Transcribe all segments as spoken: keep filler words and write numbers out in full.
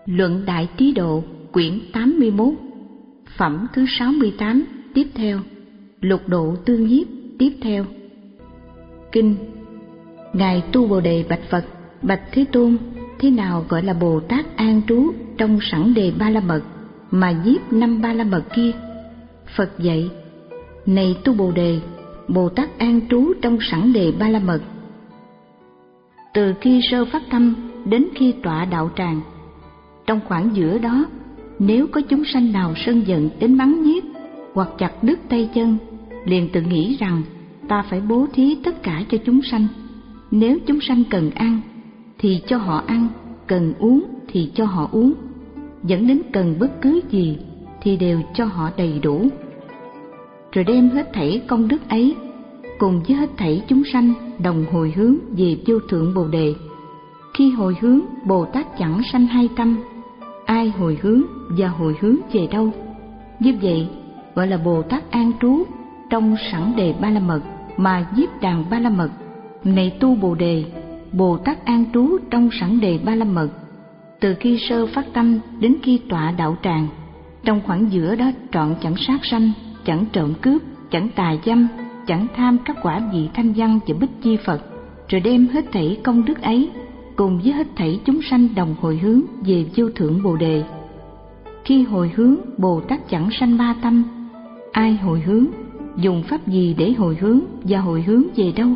Luận Đại Trí Độ, quyển tám mươi mốt, phẩm thứ sáu mươi tám, tiếp theo. Lục Độ Tương Nhiếp, tiếp theo. Kinh. Ngài Tu Bồ Đề bạch Phật: Bạch Thế Tôn, thế nào gọi là Bồ Tát an trú trong sẵn đề ba la mật mà nhiếp năm ba la mật kia? Phật dạy: Này Tu Bồ Đề, Bồ Tát an trú trong sẵn đề ba la mật từ khi sơ phát tâm đến khi tọa đạo tràng. Trong khoảng giữa đó, nếu có chúng sanh nào sân giận đến bắn giết hoặc chặt đứt tay chân, liền tự nghĩ rằng ta phải bố thí tất cả cho chúng sanh. Nếu chúng sanh cần ăn thì cho họ ăn, cần uống thì cho họ uống, dẫn đến cần bất cứ gì thì đều cho họ đầy đủ. Rồi đem hết thảy công đức ấy cùng với hết thảy chúng sanh đồng hồi hướng về vô thượng Bồ Đề. Khi hồi hướng, Bồ Tát chẳng sanh hai tâm, ai hồi hướng và hồi hướng về đâu. Như vậy gọi là Bồ Tát an trú trong sẵn đề ba la mật mà nhiếp đàn ba la mật. Này Tu Bồ Đề, Bồ Tát an trú trong sẵn đề ba la mật từ khi sơ phát tâm đến khi tọa đạo tràng. Trong khoảng giữa đó trọn chẳng sát sanh, chẳng trộm cướp, chẳng tà dâm, chẳng tham các quả vị thanh văn và bích chi Phật. Rồi đem hết thảy công đức ấy cùng với hết thảy chúng sanh đồng hồi hướng về vô thượng Bồ Đề. Khi hồi hướng, Bồ Tát chẳng sanh ba tâm, ai hồi hướng, dùng pháp gì để hồi hướng và hồi hướng về đâu.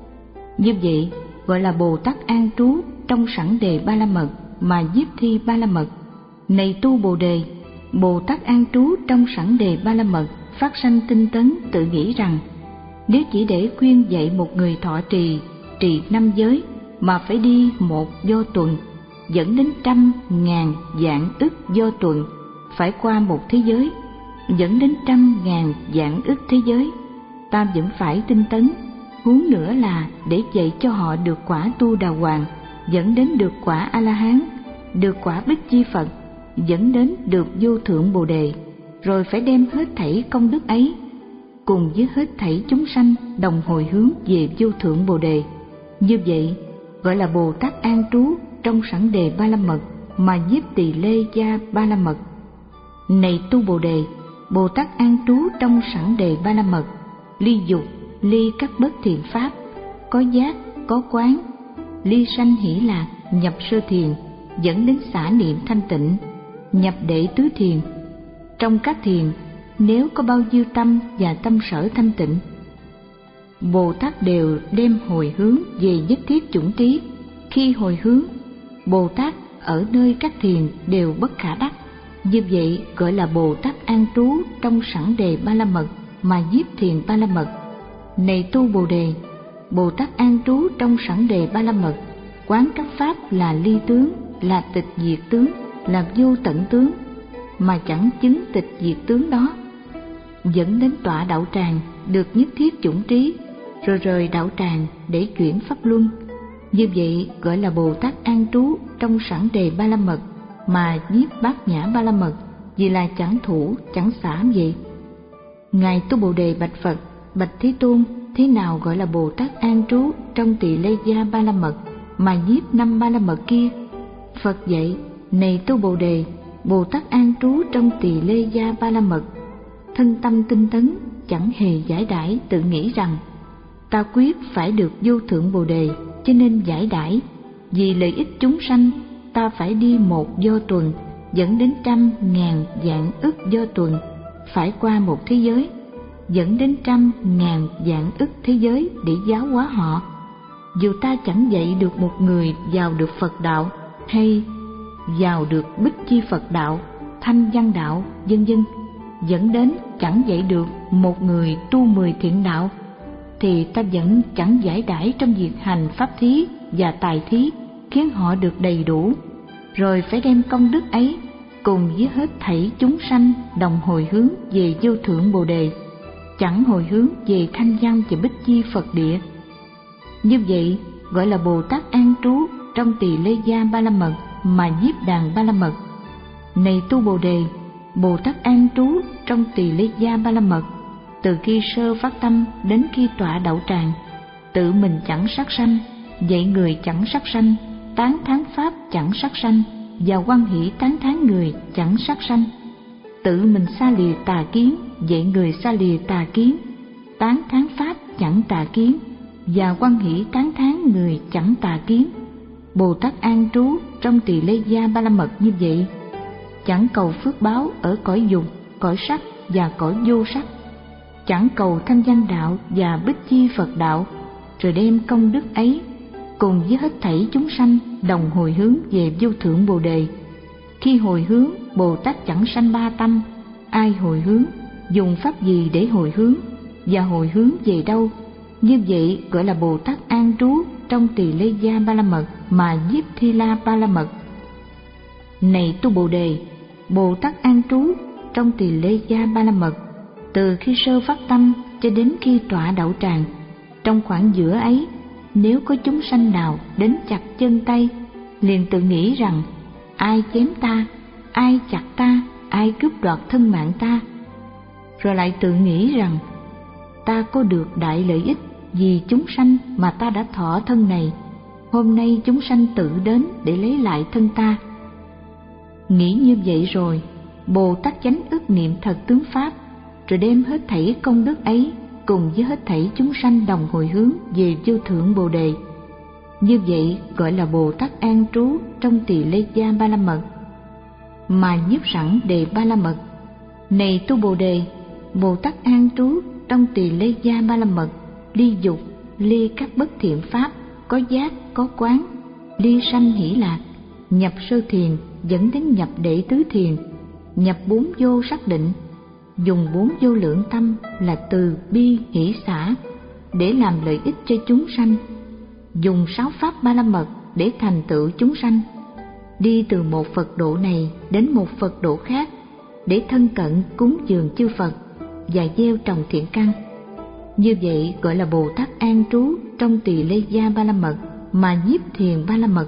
Như vậy gọi là Bồ Tát an trú trong sẵn đề ba la mật mà nhiếp thi ba la mật. Này Tu Bồ Đề, Bồ Tát an trú trong sẵn đề ba la mật phát sanh tinh tấn, tự nghĩ rằng nếu chỉ để khuyên dạy một người thọ trì trì năm giới mà phải đi một do tuần, dẫn đến trăm ngàn vạn ức do tuần, phải qua một thế giới, dẫn đến trăm ngàn vạn ức thế giới, ta vẫn phải tinh tấn. Huống nữa là để dạy cho họ được quả tu đà hoàng, dẫn đến được quả A La Hán, được quả bích chi Phật, dẫn đến được vô thượng Bồ Đề. Rồi phải đem hết thảy công đức ấy cùng với hết thảy chúng sanh đồng hồi hướng về vô thượng Bồ Đề. Như vậy gọi là Bồ Tát an trú trong sẵn đề ba la mật mà nhiếp tỳ lê gia ba la mật. Này Tu Bồ Đề, Bồ Tát an trú trong sẵn đề ba la mật, ly dục, ly các bất thiện pháp, có giác, có quán, ly sanh hỷ lạc, nhập sơ thiền, dẫn đến xả niệm thanh tịnh, nhập đệ tứ thiền. Trong các thiền, nếu có bao nhiêu tâm và tâm sở thanh tịnh, Bồ Tát đều đem hồi hướng về nhất thiết chủng trí. Khi hồi hướng, Bồ Tát ở nơi các thiền đều bất khả đắc. Như vậy gọi là Bồ Tát an trú trong sẵn đề ba la mật mà nhiếp thiền ba la mật. Này Tu Bồ Đề, Bồ Tát an trú trong sẵn đề ba la mật, quán các pháp là ly tướng, là tịch diệt tướng, là vô tận tướng, mà chẳng chứng tịch diệt tướng đó, dẫn đến tọa đạo tràng được nhất thiết chủng trí, rồi rời đạo tràng để chuyển pháp luân. Như vậy gọi là Bồ Tát an trú trong sẵn đề ba la mật mà nhiếp bát nhã ba la mật, vì là chẳng thủ chẳng xả vậy. Ngài Tu Bồ Đề bạch Phật: Bạch Thế Tôn, thế nào gọi là Bồ Tát an trú trong tỳ lê gia ba la mật mà nhiếp năm ba la mật kia? Phật dạy: Này Tu Bồ Đề, Bồ Tát an trú trong tỳ lê gia ba la mật, thân tâm tinh tấn, chẳng hề giải đãi, tự nghĩ rằng ta quyết phải được vô thượng Bồ Đề, cho nên giải đãi. Vì lợi ích chúng sanh, ta phải đi một do tuần, dẫn đến trăm ngàn vạn ức do tuần, phải qua một thế giới, dẫn đến trăm ngàn vạn ức thế giới để giáo hóa họ. Dù ta chẳng dạy được một người vào được Phật đạo, hay vào được bích chi Phật đạo, thanh văn đạo, vân vân, dẫn đến chẳng dạy được một người tu mười thiện đạo, thì ta vẫn chẳng giải đãi trong việc hành pháp thí và tài thí, khiến họ được đầy đủ. Rồi phải đem công đức ấy cùng với hết thảy chúng sanh đồng hồi hướng về vô thượng Bồ Đề, chẳng hồi hướng về thanh văn và bích chi Phật địa. Như vậy gọi là Bồ Tát an trú trong tỳ lê gia ba la mật mà nhiếp đàn ba la mật. Này Tu Bồ Đề, Bồ Tát an trú trong tỳ lê gia ba la mật từ khi sơ phát tâm đến khi tọa đạo tràng, tự mình chẳng sát sanh, dạy người chẳng sát sanh, tán thán pháp chẳng sát sanh, và hoan hỷ tán thán người chẳng sát sanh. Tự mình xa lìa tà kiến, dạy người xa lìa tà kiến, tán thán pháp chẳng tà kiến, và hoan hỷ tán thán người chẳng tà kiến. Bồ Tát an trú trong Tỳ Lê Gia Ba La Mật như vậy, chẳng cầu phước báo ở cõi dục, cõi sắc và cõi vô sắc, chẳng cầu thanh văn đạo và bích chi Phật đạo, rồi đem công đức ấy cùng với hết thảy chúng sanh đồng hồi hướng về vô thượng Bồ Đề. Khi hồi hướng, Bồ Tát chẳng sanh ba tâm. Ai hồi hướng, dùng pháp gì để hồi hướng, và hồi hướng về đâu? Như vậy gọi là Bồ Tát an trú trong Tỳ Lê Gia Ba La Mật mà nhiếp Thi La Ba La Mật. Này tu Bồ Đề, Bồ Tát an trú trong Tỳ Lê Gia Ba La Mật từ khi sơ phát tâm cho đến khi tọa đậu tràng. Trong khoảng giữa ấy, nếu có chúng sanh nào đến chặt chân tay, liền tự nghĩ rằng ai chém ta, ai chặt ta, ai cướp đoạt thân mạng ta, rồi lại tự nghĩ rằng ta có được đại lợi ích vì chúng sanh mà ta đã thọ thân này, hôm nay chúng sanh tự đến để lấy lại thân ta. Nghĩ như vậy rồi, Bồ Tát chánh ức niệm thật tướng pháp, rồi đem hết thảy công đức ấy cùng với hết thảy chúng sanh đồng hồi hướng về vô thượng Bồ Đề. Như vậy gọi là Bồ Tát an trú trong Tỳ Lê Gia Ba La Mật mà nhiếp sẵn Đề Ba La Mật. Này tu Bồ Đề, Bồ Tát an trú trong Tỳ Lê Gia Ba La Mật, ly dục, ly các bất thiện pháp, có giác, có quán, ly sanh hỷ lạc, nhập sơ thiền dẫn đến nhập đệ tứ thiền, nhập bốn vô xác định, dùng bốn vô lượng tâm là từ bi hỷ xả để làm lợi ích cho chúng sanh, dùng sáu pháp Ba La Mật để thành tựu chúng sanh, đi từ một Phật độ này đến một Phật độ khác để thân cận cúng dường chư Phật và gieo trồng thiện căn. Như vậy gọi là Bồ Tát an trú trong Tỳ Lê Gia Ba La Mật mà nhiếp thiền Ba La Mật.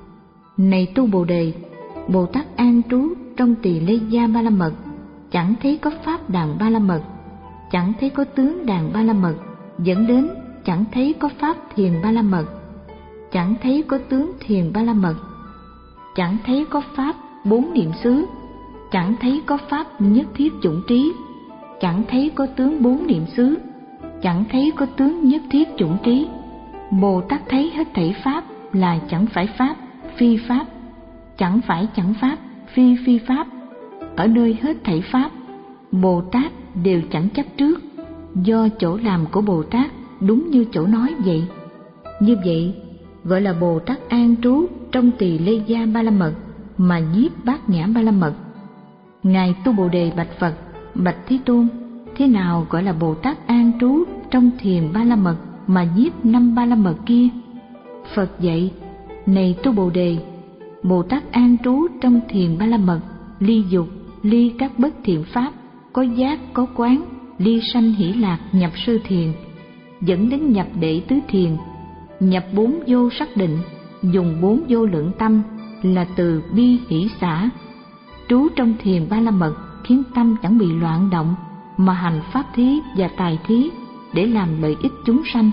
Này tu Bồ Đề, Bồ Tát an trú trong Tỳ Lê Gia Ba La Mật, chẳng thấy có pháp đàn Ba La Mật, chẳng thấy có tướng đàn Ba La Mật, dẫn đến chẳng thấy có pháp thiền Ba La Mật, chẳng thấy có tướng thiền Ba La Mật, chẳng thấy có pháp bốn niệm xứ, chẳng thấy có pháp nhất thiết chủng trí, chẳng thấy có tướng bốn niệm xứ, chẳng thấy có tướng nhất thiết chủng trí. Bồ Tát thấy hết thảy pháp là chẳng phải pháp, phi pháp, chẳng phải chẳng pháp, phi phi pháp. Ở nơi hết thảy pháp, Bồ Tát đều chẳng chấp trước, do chỗ làm của Bồ Tát đúng như chỗ nói vậy. Như vậy gọi là Bồ Tát an trú trong Tỳ Lê Gia Ba La Mật mà nhiếp Bát Nhã Ba La Mật. Ngài tu Bồ Đề bạch Phật: Bạch Thế Tôn, thế nào gọi là Bồ Tát an trú trong thiền Ba La Mật mà nhiếp năm Ba La Mật kia? Phật dạy: Này tu Bồ Đề, Bồ Tát an trú trong thiền Ba La Mật, ly dục, ly các bất thiện pháp, có giác, có quán, ly sanh hỷ lạc, nhập sơ thiền, dẫn đến nhập đệ tứ thiền, nhập bốn vô xác định, dùng bốn vô lượng tâm là từ bi hỷ xả, trú trong thiền Ba La Mật khiến tâm chẳng bị loạn động, mà hành pháp thí và tài thí để làm lợi ích chúng sanh.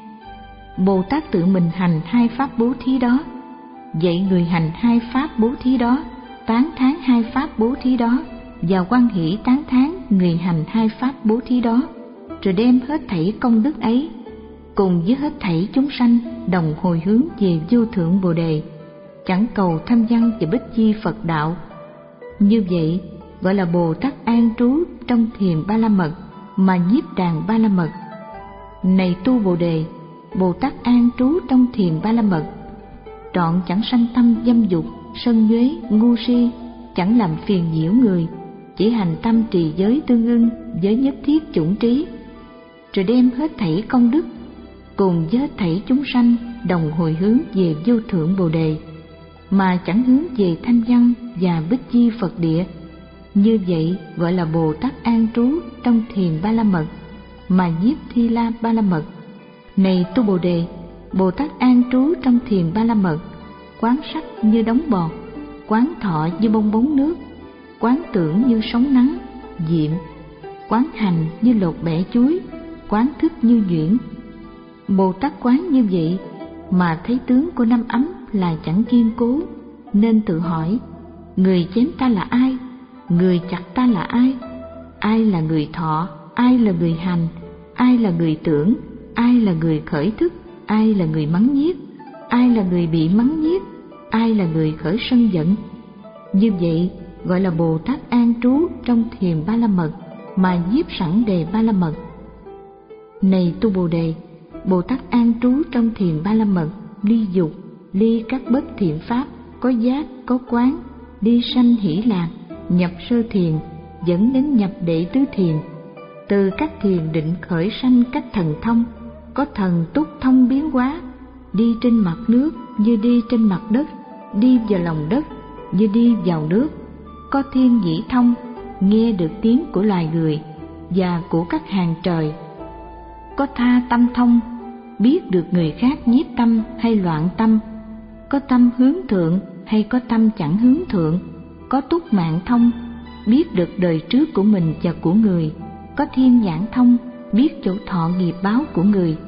Bồ Tát tự mình hành hai pháp bố thí đó, dạy người hành hai pháp bố thí đó, tán thán hai pháp bố thí đó và hoan hỷ tán thán người hành hai pháp bố thí đó, rồi đem hết thảy công đức ấy cùng với hết thảy chúng sanh đồng hồi hướng về vô thượng Bồ Đề, chẳng cầu tham văn và bích chi Phật đạo. Như vậy gọi là Bồ Tát an trú trong thiền Ba La Mật mà nhiếp đàn Ba La Mật. Này tu Bồ Đề, Bồ Tát an trú trong thiền Ba La Mật, trọn chẳng sanh tâm dâm dục, sân nhuế, ngu si, chẳng làm phiền nhiễu người, chỉ hành tâm trì giới tương ưng với nhất thiết chủng trí, rồi đem hết thảy công đức cùng với hết thảy chúng sanh đồng hồi hướng về vô thượng Bồ Đề, mà chẳng hướng về thanh văn và bích chi Phật địa. Như vậy gọi là Bồ Tát an trú trong thiền Ba La Mật mà nhiếp Thi La Ba La Mật. Này tu Bồ Đề, Bồ Tát an trú trong thiền Ba La Mật, quán sắc như đống bọt, quán thọ như bong bóng nước, quán tưởng như sóng nắng, diệm, quán hành như lột bẻ chuối, quán thức như nhuyễn. Bồ Tát quán như vậy mà thấy tướng của năm ấm là chẳng kiên cố, nên tự hỏi: Người chém ta là ai? Người chặt ta là ai? Ai là người thọ? Ai là người hành? Ai là người tưởng? Ai là người khởi thức? Ai là người mắng nhiếc? Ai là người bị mắng nhiếc? Ai là người khởi sân giận? Như vậy gọi là Bồ Tát an trú trong thiền Ba La Mật mà nhiếp sẵn đề Ba La Mật. Này tu Bồ Đề, Bồ Tát an trú trong thiền Ba La Mật, ly dục, ly các bất thiện pháp, có giác, có quán, đi sanh hỷ lạc, nhập sơ thiền, dẫn đến nhập đệ tứ thiền. Từ các thiền định khởi sanh các thần thông, có thần túc thông biến hóa, đi trên mặt nước như đi trên mặt đất, đi vào lòng đất như đi vào nước, có thiên nhĩ thông, nghe được tiếng của loài người và của các hàng trời, có tha tâm thông, biết được người khác nhiếp tâm hay loạn tâm, có tâm hướng thượng hay có tâm chẳng hướng thượng, có túc mạng thông, biết được đời trước của mình và của người, có thiên nhãn thông, biết chỗ thọ nghiệp báo của người.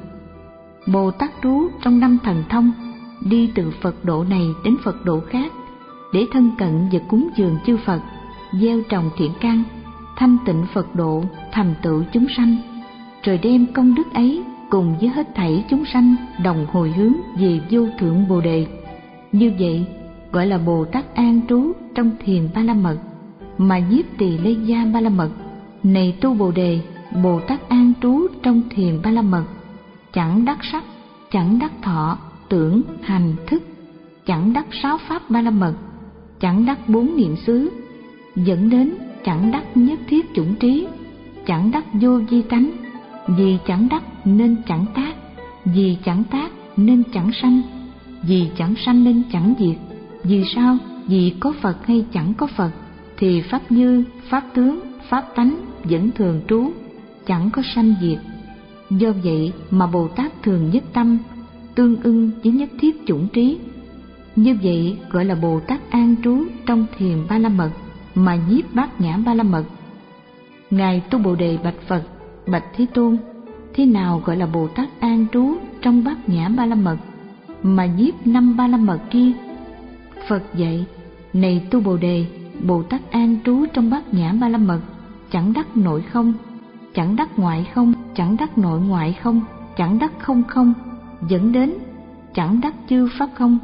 Bồ Tát trú trong năm thần thông, đi từ Phật độ này đến Phật độ khác, để thân cận và cúng dường chư Phật, gieo trồng thiện căn, thanh tịnh Phật độ, thành tựu chúng sanh, rồi đem công đức ấy cùng với hết thảy chúng sanh đồng hồi hướng về vô thượng Bồ Đề. Như vậy gọi là Bồ Tát an trú trong thiền Ba La Mật mà nhiếp tỳ lê gia Ba La Mật. Này tu Bồ Đề, Bồ Tát an trú trong thiền Ba La Mật, chẳng đắc sắc, chẳng đắc thọ, tưởng, hành, thức, chẳng đắc sáu pháp Ba La Mật, chẳng đắc bốn niệm xứ, dẫn đến chẳng đắc nhất thiết chủng trí, chẳng đắc vô vi tánh. Vì chẳng đắc nên chẳng tác, vì chẳng tác nên chẳng sanh, vì chẳng sanh nên chẳng diệt. Vì sao? Vì có Phật hay chẳng có Phật thì pháp như, pháp tướng, pháp tánh vẫn thường trú, chẳng có sanh diệt. Do vậy mà Bồ Tát thường nhất tâm, tương ưng với nhất thiết chủng trí. Như vậy gọi là Bồ Tát an trú trong thiền Ba La Mật mà nhiếp bát nhã Ba La Mật. Ngài tu Bồ Đề bạch Phật: Bạch Thế Tôn, thế nào gọi là Bồ Tát an trú trong bát nhã Ba La Mật mà nhiếp năm Ba La Mật kia? Phật dạy: Này tu Bồ Đề, Bồ Tát an trú trong bát nhã Ba La Mật, chẳng đắc nội không, chẳng đắc ngoại không, chẳng đắc nội ngoại không, chẳng đắc không không, dẫn đến chẳng đắc chư pháp không.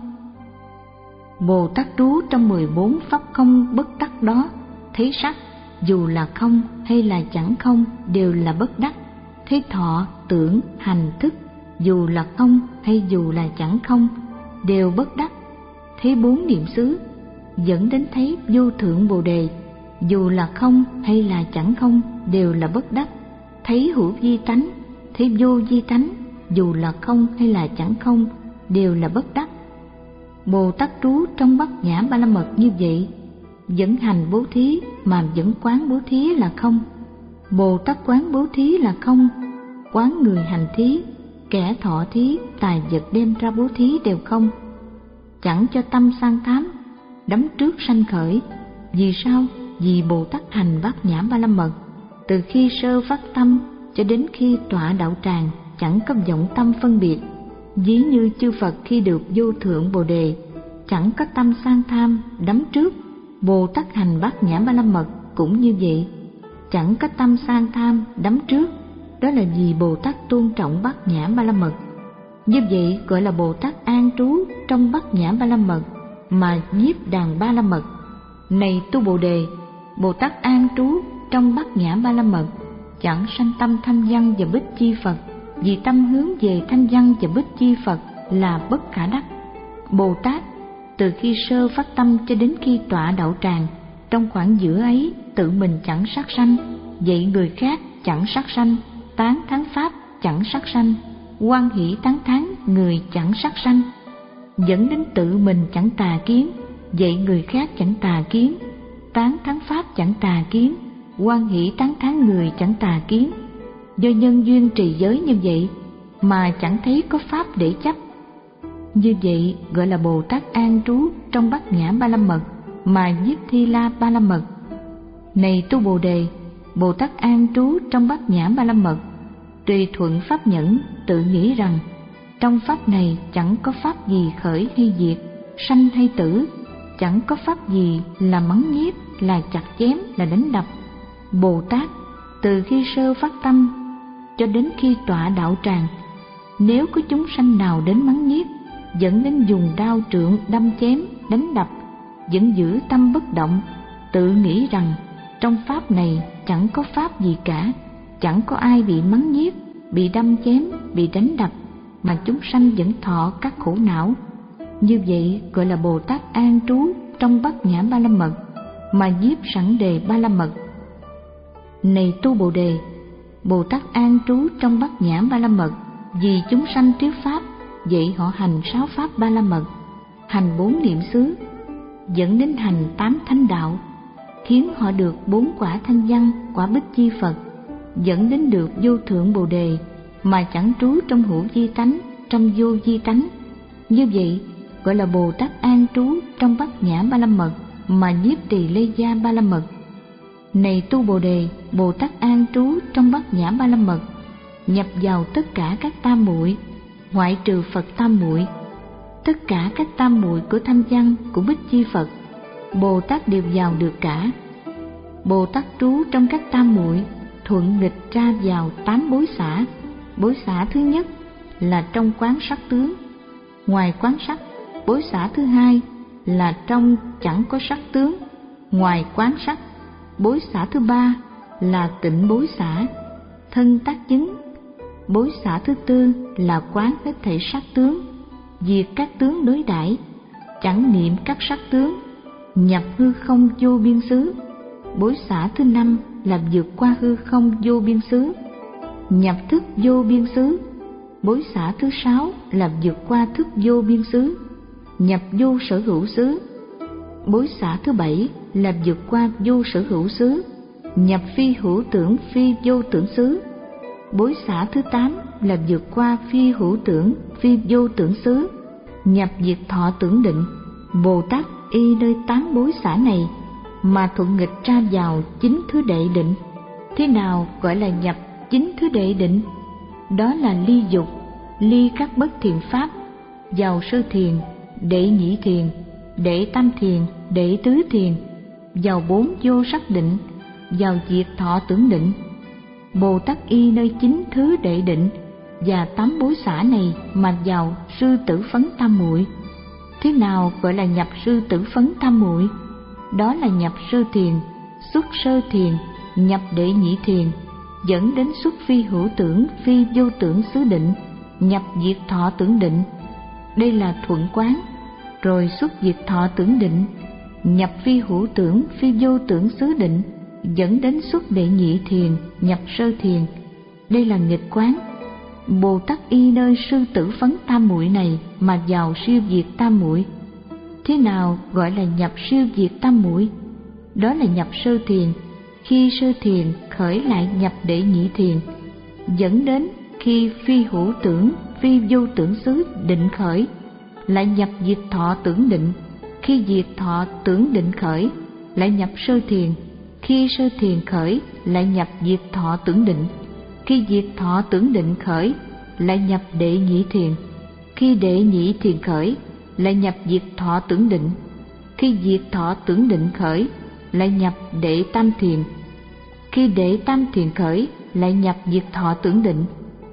Bồ Tát trú trong mười bốn pháp không bất đắc đó, thấy sắc dù là không hay là chẳng không đều là bất đắc, thấy thọ, tưởng, hành, thức dù là không hay dù là chẳng không đều bất đắc, thấy bốn niệm xứ dẫn đến thấy vô thượng Bồ Đề dù là không hay là chẳng không đều là bất đắc, thấy hữu vi tánh, thấy vô vi tánh dù là không hay là chẳng không đều là bất đắc. Bồ Tát trú trong bát nhã Ba La Mật như vậy, vẫn hành bố thí mà vẫn quán bố thí là không. Bồ Tát quán bố thí là không, quán người hành thí, kẻ thọ thí, tài vật đem ra bố thí đều không. Chẳng cho tâm sang thám, đắm trước sanh khởi. Vì sao? Vì Bồ Tát hành bát nhã Ba La Mật, từ khi sơ phát tâm cho đến khi tọa đạo tràng chẳng có vọng tâm phân biệt. Ví như chư Phật khi được vô thượng Bồ Đề, chẳng có tâm sang tham, đắm trước. Bồ Tát hành bát nhã Ba La Mật cũng như vậy, chẳng có tâm sang tham, đắm trước. Đó là vì Bồ Tát tôn trọng bát nhã Ba La Mật. Như vậy gọi là Bồ Tát an trú trong bát nhã Ba La Mật mà nhiếp đàn Ba La Mật. Này tu Bồ Đề, Bồ Tát an trú trong bát nhã Ba La Mật, chẳng sanh tâm thanh văn và bích chi Phật, vì tâm hướng về thanh văn và bích chi Phật là bất khả đắc. Bồ Tát từ khi sơ phát tâm cho đến khi tọa đạo tràng, trong khoảng giữa ấy tự mình chẳng sát sanh, dạy người khác chẳng sát sanh, tán thán pháp chẳng sát sanh, hoan hỷ tán thán người chẳng sát sanh, dẫn đến tự mình chẳng tà kiến, dạy người khác chẳng tà kiến, tán thán pháp chẳng tà kiến, hoan hỷ tán thán người chẳng tà kiến. Do nhân duyên trì giới như vậy mà chẳng thấy có pháp để chấp. Như vậy gọi là Bồ Tát an trú trong bát nhã Ba La Mật mà nhiếp Thi La Ba La Mật. Này tu Bồ Đề, Bồ Tát an trú trong bát nhã Ba La Mật, tùy thuận pháp nhẫn, tự nghĩ rằng trong pháp này chẳng có pháp gì khởi hay diệt, sanh hay tử, chẳng có pháp gì là mắng nhiếc, là chặt chém, là đánh đập. Bồ Tát từ khi sơ phát tâm cho đến khi tọa đạo tràng, nếu có chúng sanh nào đến mắng nhiếc, dẫn đến dùng đao trượng đâm chém, đánh đập, vẫn giữ tâm bất động, tự nghĩ rằng trong pháp này chẳng có pháp gì cả, chẳng có ai bị mắng nhiếc, bị đâm chém, bị đánh đập, mà chúng sanh vẫn thọ các khổ não. Như vậy gọi là Bồ Tát an trú trong Bát Nhã Ba La Mật, mà nhiếp sẵn đề Ba La Mật. Này tu Bồ Đề, Bồ Tát an trú trong Bát Nhã Ba La Mật vì chúng sanh thuyết pháp, vậy họ hành sáu pháp Ba La Mật, hành bốn niệm xứ, dẫn đến hành tám thánh đạo, khiến họ được bốn quả thanh văn, quả Bích Chi Phật, dẫn đến được vô thượng Bồ Đề, mà chẳng trú trong hữu vi tánh, trong vô vi tánh. Như vậy gọi là Bồ Tát an trú trong Bát Nhã Ba La Mật, mà nhiếp trì Lê Gia Ba La Mật. Này tu Bồ Đề, Bồ Tát an trú trong Bát Nhã Ba La Mật, nhập vào tất cả các tam muội, ngoại trừ Phật tam muội, tất cả các tam muội của thanh văn, của Bích Chi Phật, Bồ Tát đều vào được cả. Bồ Tát trú trong các tam muội, thuận nghịch ra vào tám bối xả. Bối xả thứ nhất là trong quán sắc tướng, ngoài quán sắc. Bối xả thứ hai là trong chẳng có sắc tướng, ngoài quán sắc. Bối xả thứ ba là tịnh bối xả, thân tác chứng. Bối xả thứ tư là quán hết thảy sắc tướng, diệt các tướng đối đãi, chẳng niệm các sắc tướng, nhập hư không vô biên xứ. Bối xả thứ năm là vượt qua hư không vô biên xứ, nhập thức vô biên xứ. Bối xả thứ sáu là vượt qua thức vô biên xứ, nhập vô sở hữu xứ. Bối xả thứ bảy là vượt qua vô sở hữu xứ, nhập phi hữu tưởng phi vô tưởng xứ. Bối xả thứ tám là vượt qua phi hữu tưởng phi vô tưởng xứ, nhập diệt thọ tưởng định. Bồ Tát y nơi tám bối xả này mà thuận nghịch ra vào chính thứ đệ định. Thế nào gọi là nhập chính thứ đệ định? Đó là ly dục, ly các bất thiện pháp, vào sơ thiền, đệ nhị thiền, đệ tam thiền, đệ tứ thiền, vào bốn vô sắc định, vào diệt thọ tưởng định. Bồ Tát y nơi chính thứ đệ định và tám bối xả này mà vào sư tử phấn tam muội. Thế nào gọi là nhập sư tử phấn tam muội? Đó là nhập sơ thiền, xuất sơ thiền, nhập đệ nhị thiền, dẫn đến xuất phi hữu tưởng phi vô tưởng xứ định, nhập diệt thọ tưởng định. Đây là thuận quán. Rồi xuất diệt thọ tưởng định, nhập phi hữu tưởng phi vô tưởng xứ định, dẫn đến xuất đệ nhị thiền, nhập sơ thiền. Đây là nghịch quán. Bồ Tát y nơi sư tử phấn tam muội này mà vào siêu diệt tam muội. Thế nào gọi là nhập siêu diệt tam muội? Đó là nhập sơ thiền, khi sơ thiền khởi lại nhập đệ nhị thiền, dẫn đến khi phi hữu tưởng phi vô tưởng xứ định khởi lại nhập diệt thọ tưởng định, khi diệt thọ tưởng định khởi lại nhập sơ thiền, khi sơ thiền khởi lại nhập diệt thọ tưởng định, khi diệt thọ tưởng định khởi lại nhập đệ nhị thiền, khi đệ nhị thiền khởi lại nhập diệt thọ tưởng định, khi diệt thọ tưởng định khởi lại nhập đệ tam thiền, khi đệ tam thiền khởi lại nhập diệt thọ tưởng định,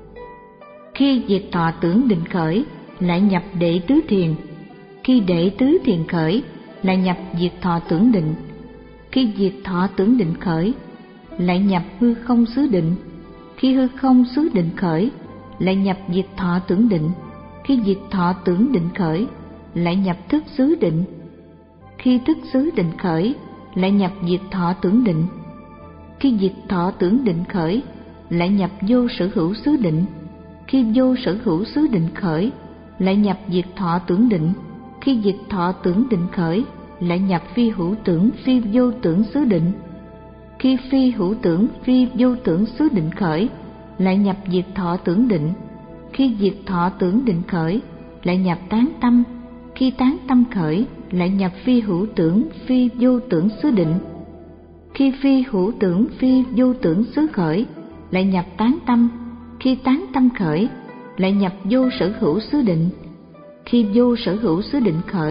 khi diệt thọ tưởng định khởi lại nhập đệ tứ thiền, khi đệ tứ thiền khởi lại nhập diệt thọ tưởng định, khi diệt thọ tưởng định khởi lại nhập hư không xứ định, khi hư không xứ định khởi lại nhập diệt thọ tưởng định, khi diệt thọ tưởng định khởi lại nhập thức xứ định, khi thức xứ định khởi lại nhập diệt thọ tưởng định, khi diệt thọ tưởng định khởi lại nhập vô sở hữu xứ định, khi vô sở hữu xứ định khởi lại nhập diệt thọ tưởng định, khi diệt thọ tưởng định khởi lại nhập phi hữu tưởng phi vô tưởng xứ định, khi phi hữu tưởng phi vô tưởng xứ định khởi lại nhập diệt thọ tưởng định, khi diệt thọ tưởng định khởi lại nhập tán tâm, khi tán tâm khởi lại nhập phi hữu tưởng phi vô tưởng xứ định, khi phi hữu tưởng phi vô tưởng xứ khởi lại nhập tán tâm, khi tán tâm khởi lại nhập vô sở hữu xứ định, khi vô sở hữu xứ định khởi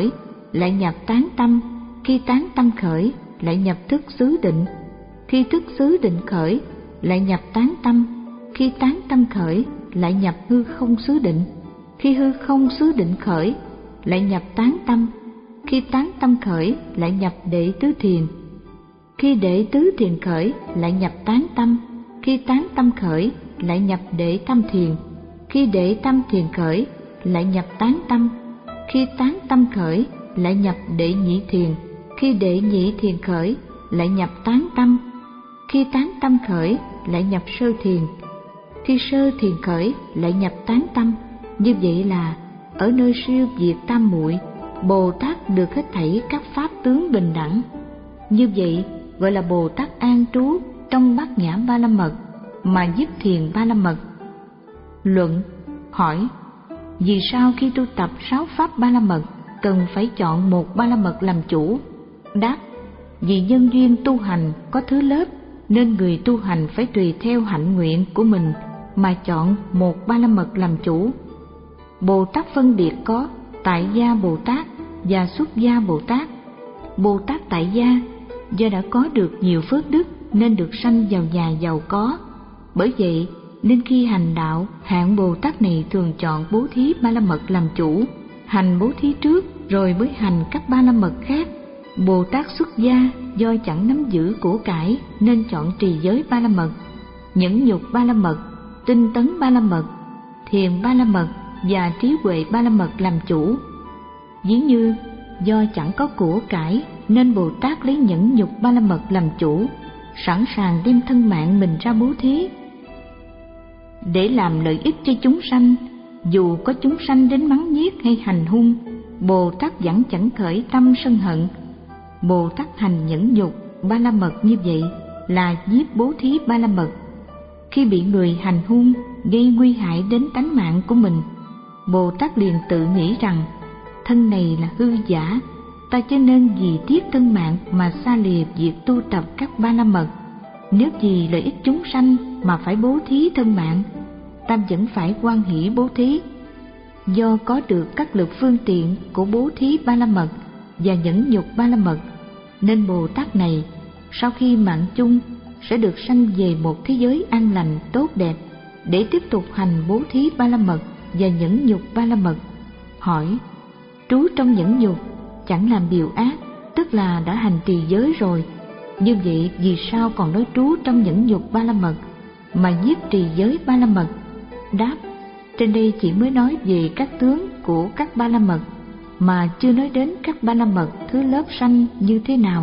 lại nhập tán tâm, khi tán tâm khởi lại nhập thức xứ định, khi thức xứ định khởi lại nhập tán tâm, khi tán tâm khởi lại nhập hư không xứ định, khi hư không xứ định khởi lại nhập tán tâm, khi tán tâm khởi lại nhập đệ tứ thiền, khi đệ tứ thiền khởi lại nhập tán tâm, khi tán tâm khởi lại nhập đệ tâm thiền, khi đệ tâm thiền khởi lại nhập tán tâm, khi tán tâm khởi lại nhập đệ nhị thiền, khi đệ nhị thiền khởi lại nhập tán tâm, khi tán tâm khởi lại nhập sơ thiền, khi sơ thiền khởi lại nhập tán tâm. Như vậy là ở nơi siêu diệt tam muội, Bồ Tát được hết thảy các pháp tướng bình đẳng. Như vậy gọi là Bồ Tát an trú trong bát nhã ba la mật mà nhiếp thiền ba la mật. Luận: hỏi, vì sao khi tu tập sáu pháp ba la mật cần phải chọn một ba la mật làm chủ? Đáp: vì nhân duyên tu hành có thứ lớp, nên người tu hành phải tùy theo hạnh nguyện của mình mà chọn một ba la mật làm chủ. Bồ Tát phân biệt có tại gia Bồ Tát và xuất gia Bồ Tát. Bồ Tát tại gia do đã có được nhiều phước đức nên được sanh vào nhà giàu có. Bởi vậy nên khi hành đạo, hạng Bồ Tát này thường chọn bố thí ba la mật làm chủ, hành bố thí trước rồi mới hành các ba la mật khác. Bồ Tát xuất gia do chẳng nắm giữ của cải nên chọn trì giới ba la mật, nhẫn nhục ba la mật, tinh tấn ba la mật, thiền ba la mật và trí huệ ba la mật làm chủ. Ví như do chẳng có của cải nên Bồ Tát lấy nhẫn nhục ba la mật làm chủ, sẵn sàng đem thân mạng mình ra bố thí để làm lợi ích cho chúng sanh. Dù có chúng sanh đến mắng nhiếc hay hành hung, Bồ Tát vẫn chẳng khởi tâm sân hận. Bồ Tát hành nhẫn nhục ba la mật như vậy là giết bố thí ba la mật. Khi bị người hành hung gây nguy hại đến tánh mạng của mình, Bồ Tát liền tự nghĩ rằng thân này là hư giả, ta cho nên vì tiếc thân mạng mà xa lìa việc tu tập các ba la mật. Nếu vì lợi ích chúng sanh mà phải bố thí thân mạng, ta vẫn phải hoan hỷ bố thí. Do có được các lực phương tiện của bố thí ba la mật và nhẫn nhục ba la mật, nên Bồ Tát này sau khi mạng chung sẽ được sanh về một thế giới an lành tốt đẹp để tiếp tục hành bố thí ba la mật và nhẫn nhục ba la mật. Hỏi: trú trong nhẫn nhục chẳng làm điều ác, tức là đã hành trì giới rồi. Như vậy vì sao còn nói trú trong nhẫn nhục ba la mật mà giết trì giới ba la mật? Đáp: trên đây chỉ mới nói về các tướng của các ba la mật mà chưa nói đến các ba la mật thứ lớp sanh như thế nào.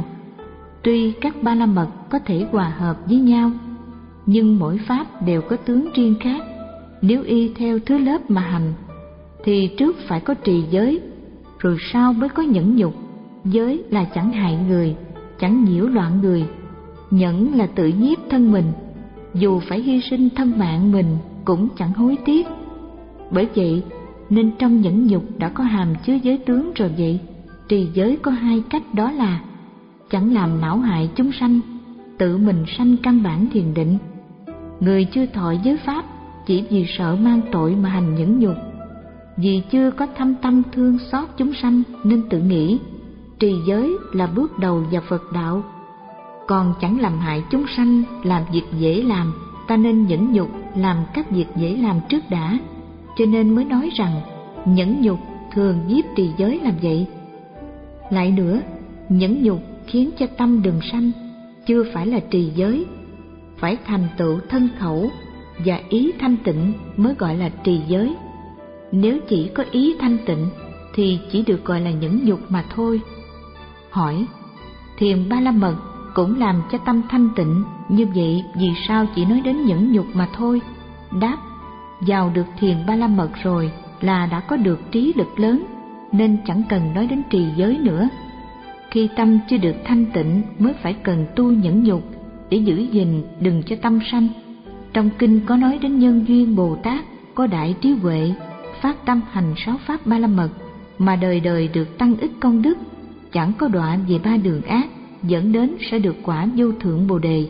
Tuy các ba la mật có thể hòa hợp với nhau, nhưng mỗi pháp đều có tướng riêng khác. Nếu y theo thứ lớp mà hành thì trước phải có trì giới, rồi sau mới có nhẫn nhục. Giới là chẳng hại người, chẳng nhiễu loạn người. Nhẫn là tự nhiếp thân mình, dù phải hy sinh thân mạng mình cũng chẳng hối tiếc. Bởi vậy nên trong nhẫn nhục đã có hàm chứa giới tướng rồi vậy. Trì giới có hai cách, đó là chẳng làm não hại chúng sanh, tự mình sanh căn bản thiền định. Người chưa thọ giới pháp chỉ vì sợ mang tội mà hành nhẫn nhục, vì chưa có thâm tâm thương xót chúng sanh nên tự nghĩ trì giới là bước đầu vào Phật đạo. Còn chẳng làm hại chúng sanh, làm việc dễ làm, ta nên nhẫn nhục làm các việc dễ làm trước đã. Cho nên mới nói rằng nhẫn nhục thường giết trì giới làm vậy. Lại nữa, nhẫn nhục khiến cho tâm đừng sanh, chưa phải là trì giới. Phải thành tựu thân khẩu và ý thanh tịnh mới gọi là trì giới. Nếu chỉ có ý thanh tịnh thì chỉ được gọi là nhẫn nhục mà thôi. Hỏi: thiền ba la mật cũng làm cho tâm thanh tịnh, như vậy vì sao chỉ nói đến nhẫn nhục mà thôi? Đáp: vào được thiền ba la mật rồi là đã có được trí lực lớn, nên chẳng cần nói đến trì giới nữa. Khi tâm chưa được thanh tịnh mới phải cần tu nhẫn nhục để giữ gìn đừng cho tâm sanh. Trong kinh có nói đến nhân duyên Bồ Tát có đại trí huệ, phát tâm hành sáu pháp ba la mật mà đời đời được tăng ích công đức, chẳng có đọa về ba đường ác, dẫn đến sẽ được quả vô thượng Bồ đề.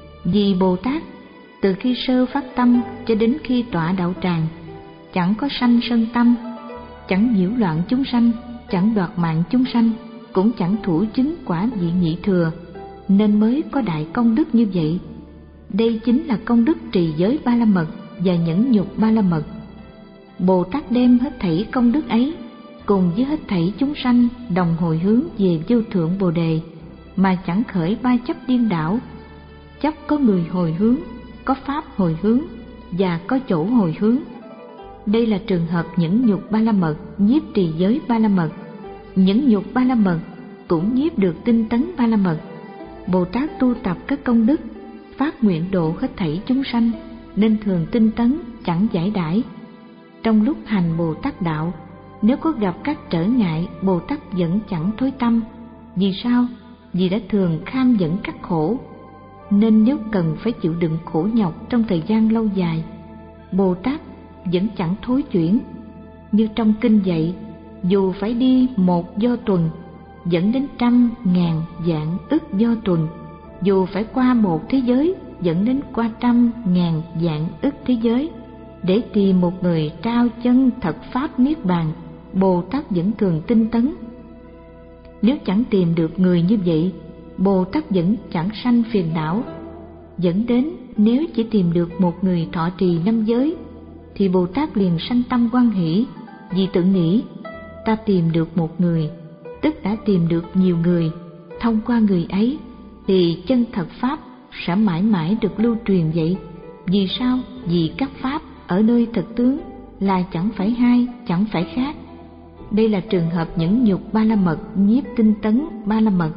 Vì Bồ Tát từ khi sơ phát tâm cho đến khi tọa đạo tràng chẳng có sanh sân tâm, chẳng nhiễu loạn chúng sanh, chẳng đoạt mạng chúng sanh, cũng chẳng thủ chứng quả vị nhị thừa, nên mới có đại công đức như vậy. Đây chính là công đức trì giới ba la mật và nhẫn nhục ba la mật. Bồ Tát đem hết thảy công đức ấy cùng với hết thảy chúng sanh đồng hồi hướng về vô thượng Bồ Đề, mà chẳng khởi ba chấp điên đảo. Chấp có người hồi hướng, có pháp hồi hướng và có chỗ hồi hướng. Đây là trường hợp nhẫn nhục ba la mật nhiếp trì giới ba la mật. Nhẫn nhục ba la mật cũng nhiếp được tinh tấn ba la mật. Bồ Tát tu tập các công đức, phát nguyện độ hết thảy chúng sanh, nên thường tinh tấn, chẳng giải đãi. Trong lúc hành Bồ Tát đạo, nếu có gặp các trở ngại, Bồ Tát vẫn chẳng thối tâm. Vì sao? Vì đã thường kham nhẫn các khổ, nên nếu cần phải chịu đựng khổ nhọc trong thời gian lâu dài, Bồ Tát vẫn chẳng thối chuyển. Như trong kinh dạy, dù phải đi một do tuần dẫn đến trăm ngàn vạn ức do tuần, dù phải qua một thế giới dẫn đến qua trăm ngàn vạn ức thế giới, để tìm một người trao chân thật pháp niết bàn, Bồ Tát vẫn thường tinh tấn. Nếu chẳng tìm được người như vậy, Bồ Tát vẫn chẳng sanh phiền não. Dẫn đến nếu chỉ tìm được một người thọ trì năm giới, thì Bồ Tát liền sanh tâm hoan hỷ, vì tự nghĩ ta tìm được một người, tức đã tìm được nhiều người. Thông qua người ấy thì chân thật pháp sẽ mãi mãi được lưu truyền vậy. Vì sao? Vì các pháp ở nơi thực tướng là chẳng phải hai, chẳng phải khác. Đây là trường hợp nhẫn nhục ba la mật nhiếp tinh tấn ba la mật.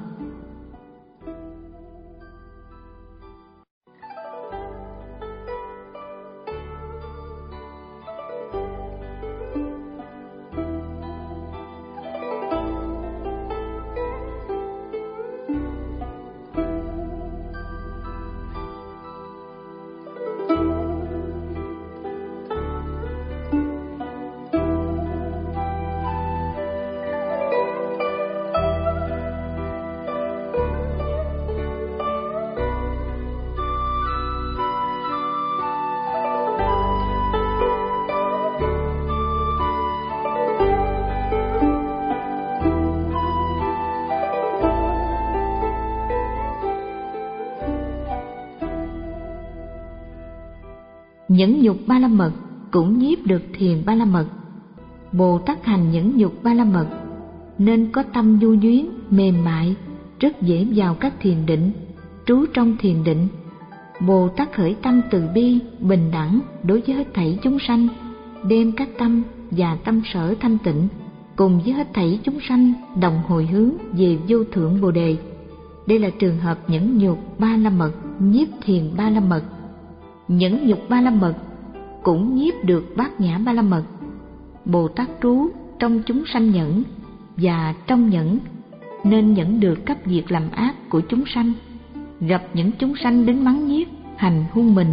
Nhẫn nhục ba la mật cũng nhiếp được thiền ba la mật. Bồ Tát hành nhẫn nhục ba la mật nên có tâm nhu nhuyến, mềm mại, rất dễ vào các thiền định, trú trong thiền định. Bồ Tát khởi tâm từ bi, bình đẳng đối với hết thảy chúng sanh, đem các tâm và tâm sở thanh tịnh cùng với hết thảy chúng sanh đồng hồi hướng về vô thượng Bồ Đề. Đây là trường hợp nhẫn nhục ba la mật nhiếp thiền ba la mật. Nhẫn nhục ba la mật cũng nhiếp được bát nhã ba la mật. Bồ Tát trú trong chúng sanh nhẫn và trong nhẫn, nên nhẫn được cấp việc làm ác của chúng sanh. Gặp những chúng sanh đến mắng nhiếc, hành hung mình,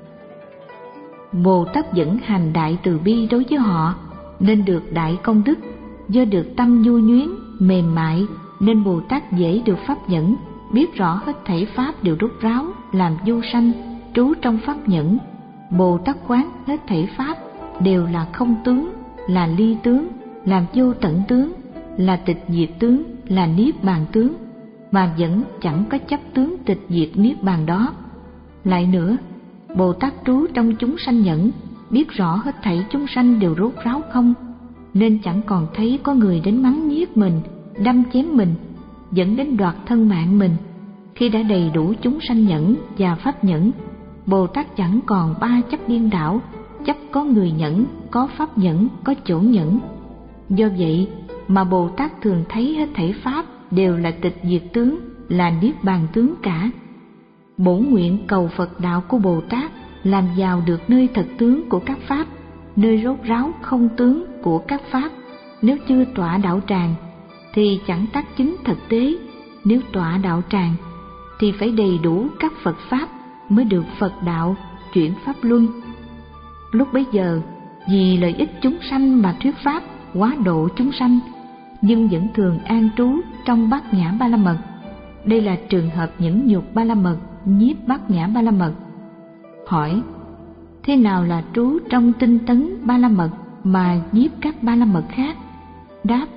Bồ Tát vẫn hành đại từ bi đối với họ, nên được đại công đức. Do được tâm nhu nhuyến, mềm mại, nên Bồ Tát dễ được pháp nhẫn, biết rõ hết thảy pháp đều rốt ráo, làm vô sanh, trú trong pháp nhẫn. Bồ Tát quán hết thảy pháp đều là không tướng, là ly tướng, là vô tận tướng, là tịch diệt tướng, là niết bàn tướng, mà vẫn chẳng có chấp tướng tịch diệt niết bàn đó. Lại nữa, Bồ Tát trú trong chúng sanh nhẫn, biết rõ hết thảy chúng sanh đều rốt ráo không, nên chẳng còn thấy có người đến mắng nhiếc mình, đâm chém mình, dẫn đến đoạt thân mạng mình. Khi đã đầy đủ chúng sanh nhẫn và pháp nhẫn, Bồ Tát chẳng còn ba chấp điên đảo, chấp có người nhẫn, có pháp nhẫn, có chỗ nhẫn. Do vậy mà Bồ Tát thường thấy hết thảy pháp đều là tịch diệt tướng, là niết bàn tướng cả. Bổn nguyện cầu Phật đạo của Bồ Tát làm giàu được nơi thật tướng của các pháp, nơi rốt ráo không tướng của các pháp. Nếu chưa tọa đạo tràng thì chẳng tác chứng thực tế, nếu tọa đạo tràng thì phải đầy đủ các Phật pháp mới được Phật đạo chuyển pháp luân. Lúc bấy giờ vì lợi ích chúng sanh mà thuyết pháp hóa độ chúng sanh, nhưng vẫn thường an trú trong bát nhã ba la mật. Đây là trường hợp nhẫn nhục ba la mật nhiếp bát nhã ba la mật. Hỏi: thế nào là trú trong tinh tấn ba la mật mà nhiếp các ba la mật khác? Đáp: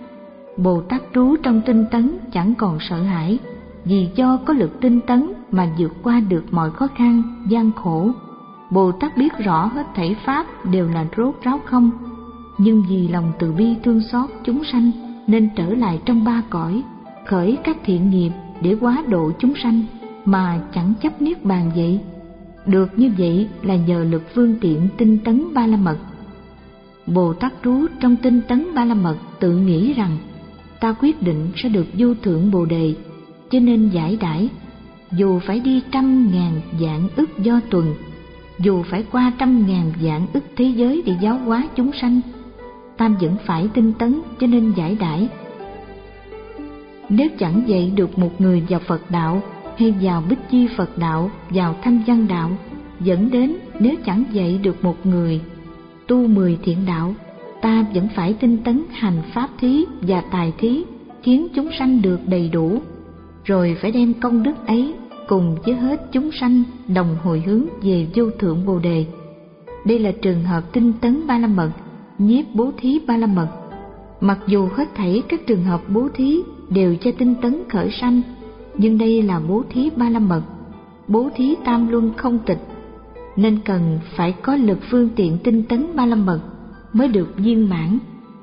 Bồ Tát trú trong tinh tấn chẳng còn sợ hãi, vì do có lực tinh tấn mà vượt qua được mọi khó khăn, gian khổ. Bồ Tát biết rõ hết thảy pháp đều là rốt ráo không, nhưng vì lòng từ bi thương xót chúng sanh nên trở lại trong ba cõi, khởi các thiện nghiệp để hóa độ chúng sanh mà chẳng chấp niết bàn vậy. Được như vậy là nhờ lực phương tiện tinh tấn ba la mật. Bồ Tát trú trong tinh tấn ba la mật tự nghĩ rằng ta quyết định sẽ được vô thượng Bồ đề, cho nên giải đãi. Dù phải đi trăm ngàn vạn ức do tuần, dù phải qua trăm ngàn vạn ức thế giới để giáo hóa chúng sanh, ta vẫn phải tinh tấn, cho nên giải đãi. Nếu chẳng dạy được một người vào Phật đạo, hay vào Bích Chi Phật đạo, vào Thanh Văn đạo, dẫn đến nếu chẳng dạy được một người tu mười thiện đạo, ta vẫn phải tinh tấn hành pháp thí và tài thí, khiến chúng sanh được đầy đủ, rồi phải đem công đức ấy cùng với hết chúng sanh đồng hồi hướng về vô thượng Bồ đề. Đây là trường hợp tinh tấn ba la mật, nhiếp bố thí ba la mật. Mặc dù hết thảy các trường hợp bố thí đều cho tinh tấn khởi sanh, nhưng đây là bố thí ba la mật, bố thí tam luân không tịch, nên cần phải có lực phương tiện tinh tấn ba la mật mới được viên mãn.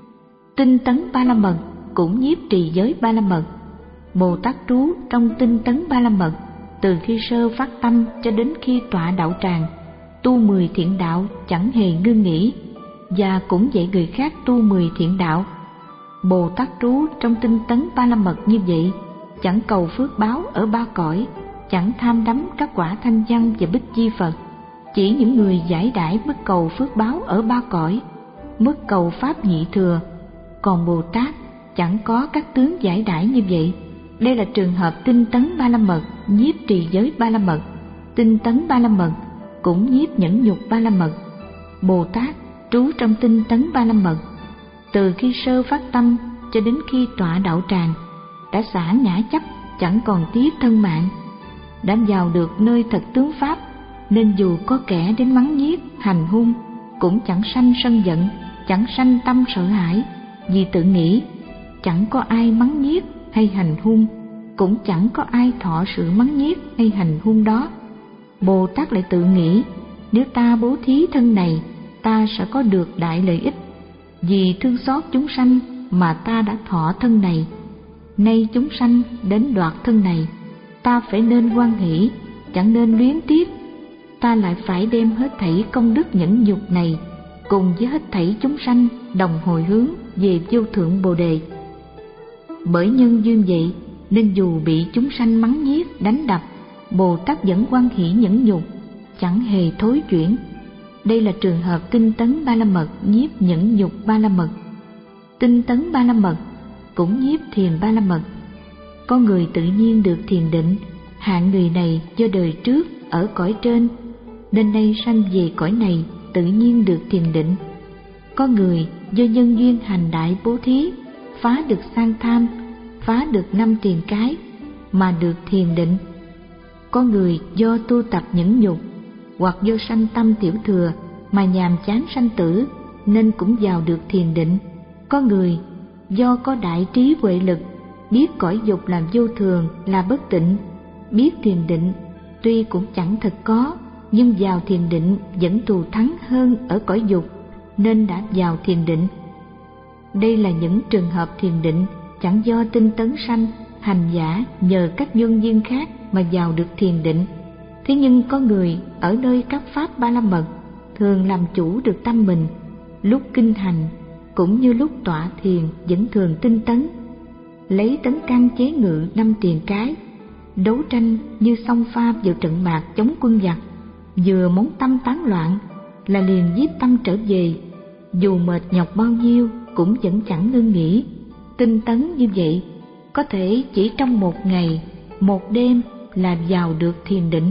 Tinh tấn ba la mật cũng nhiếp trì giới ba la mật. Bồ Tát trú trong tinh tấn ba la mật từ khi sơ phát tâm cho đến khi tọa đạo tràng, tu mười thiện đạo chẳng hề ngưng nghỉ, và cũng dạy người khác tu mười thiện đạo. Bồ Tát trú trong tinh tấn ba la mật như vậy, chẳng cầu phước báo ở ba cõi, chẳng tham đắm các quả Thanh Văn và Bích Chi Phật. Chỉ những người giải đãi mới cầu phước báo ở ba cõi, mới cầu pháp nhị thừa. Còn Bồ Tát chẳng có các tướng giải đãi như vậy. Đây là trường hợp tinh tấn ba la mật, nhiếp trì giới ba la mật. Tinh tấn ba la mật cũng nhiếp nhẫn nhục ba la mật. Bồ Tát trú trong tinh tấn ba la mật từ khi sơ phát tâm cho đến khi tọa đạo tràng, đã xả ngã chấp, chẳng còn tiếc thân mạng, đã vào được nơi thật tướng pháp, nên dù có kẻ đến mắng nhiếc hành hung cũng chẳng sanh sân giận, chẳng sanh tâm sợ hãi, vì tự nghĩ chẳng có ai mắng nhiếc hay hành hung, cũng chẳng có ai thọ sự mắng nhiếc hay hành hung đó. Bồ Tát lại tự nghĩ, nếu ta bố thí thân này, ta sẽ có được đại lợi ích, vì thương xót chúng sanh mà ta đã thọ thân này. Nay chúng sanh đến đoạt thân này, ta phải nên hoan hỷ, chẳng nên luyến tiếc. Ta lại phải đem hết thảy công đức nhẫn nhục này cùng với hết thảy chúng sanh đồng hồi hướng về vô thượng Bồ đề. Bởi nhân duyên vậy nên dù bị chúng sanh mắng nhiếc đánh đập, Bồ Tát vẫn hoan hỷ nhẫn nhục, chẳng hề thối chuyển. Đây là trường hợp tinh tấn ba la mật, nhiếp nhẫn nhục ba la mật. Tinh tấn ba la mật cũng nhiếp thiền ba la mật. Có người tự nhiên được thiền định, hạng người này do đời trước ở cõi trên nên nay sanh về cõi này tự nhiên được thiền định. Có người do nhân duyên hành đại bố thí, phá được sang tham, phá được năm tiền cái mà được thiền định. Có người do tu tập nhẫn nhục, hoặc do sanh tâm tiểu thừa mà nhàm chán sanh tử nên cũng vào được thiền định. Có người do có đại trí huệ lực, biết cõi dục là vô thường, là bất tịnh, biết thiền định tuy cũng chẳng thật có, nhưng vào thiền định vẫn thù thắng hơn ở cõi dục, nên đã vào thiền định. Đây là những trường hợp thiền định chẳng do tinh tấn sanh, hành giả nhờ các nhân duyên khác mà vào được thiền định. Thế nhưng có người ở nơi các pháp ba la mật thường làm chủ được tâm mình, lúc kinh hành cũng như lúc tọa thiền vẫn thường tinh tấn, lấy tấn căn chế ngự năm tiền cái, đấu tranh như xông pha vào trận mạc chống quân giặc, vừa muốn tâm tán loạn là liền giết tâm trở về, dù mệt nhọc bao nhiêu cũng vẫn chẳng ngưng nghỉ. Tinh tấn như vậy có thể chỉ trong một ngày, một đêm là vào được thiền định.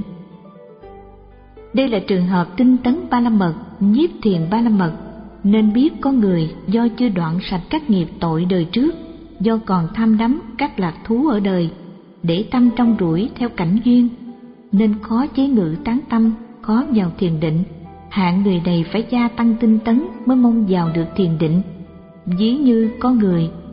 Đây là trường hợp tinh tấn ba la mật, nhiếp thiền ba la mật. Nên biết có người do chưa đoạn sạch các nghiệp tội đời trước, do còn tham đắm các lạc thú ở đời, để tâm trong rủi theo cảnh duyên, nên khó chế ngự tán tâm, khó vào thiền định. Hạng người này phải gia tăng tinh tấn mới mong vào được thiền định. Ví như có người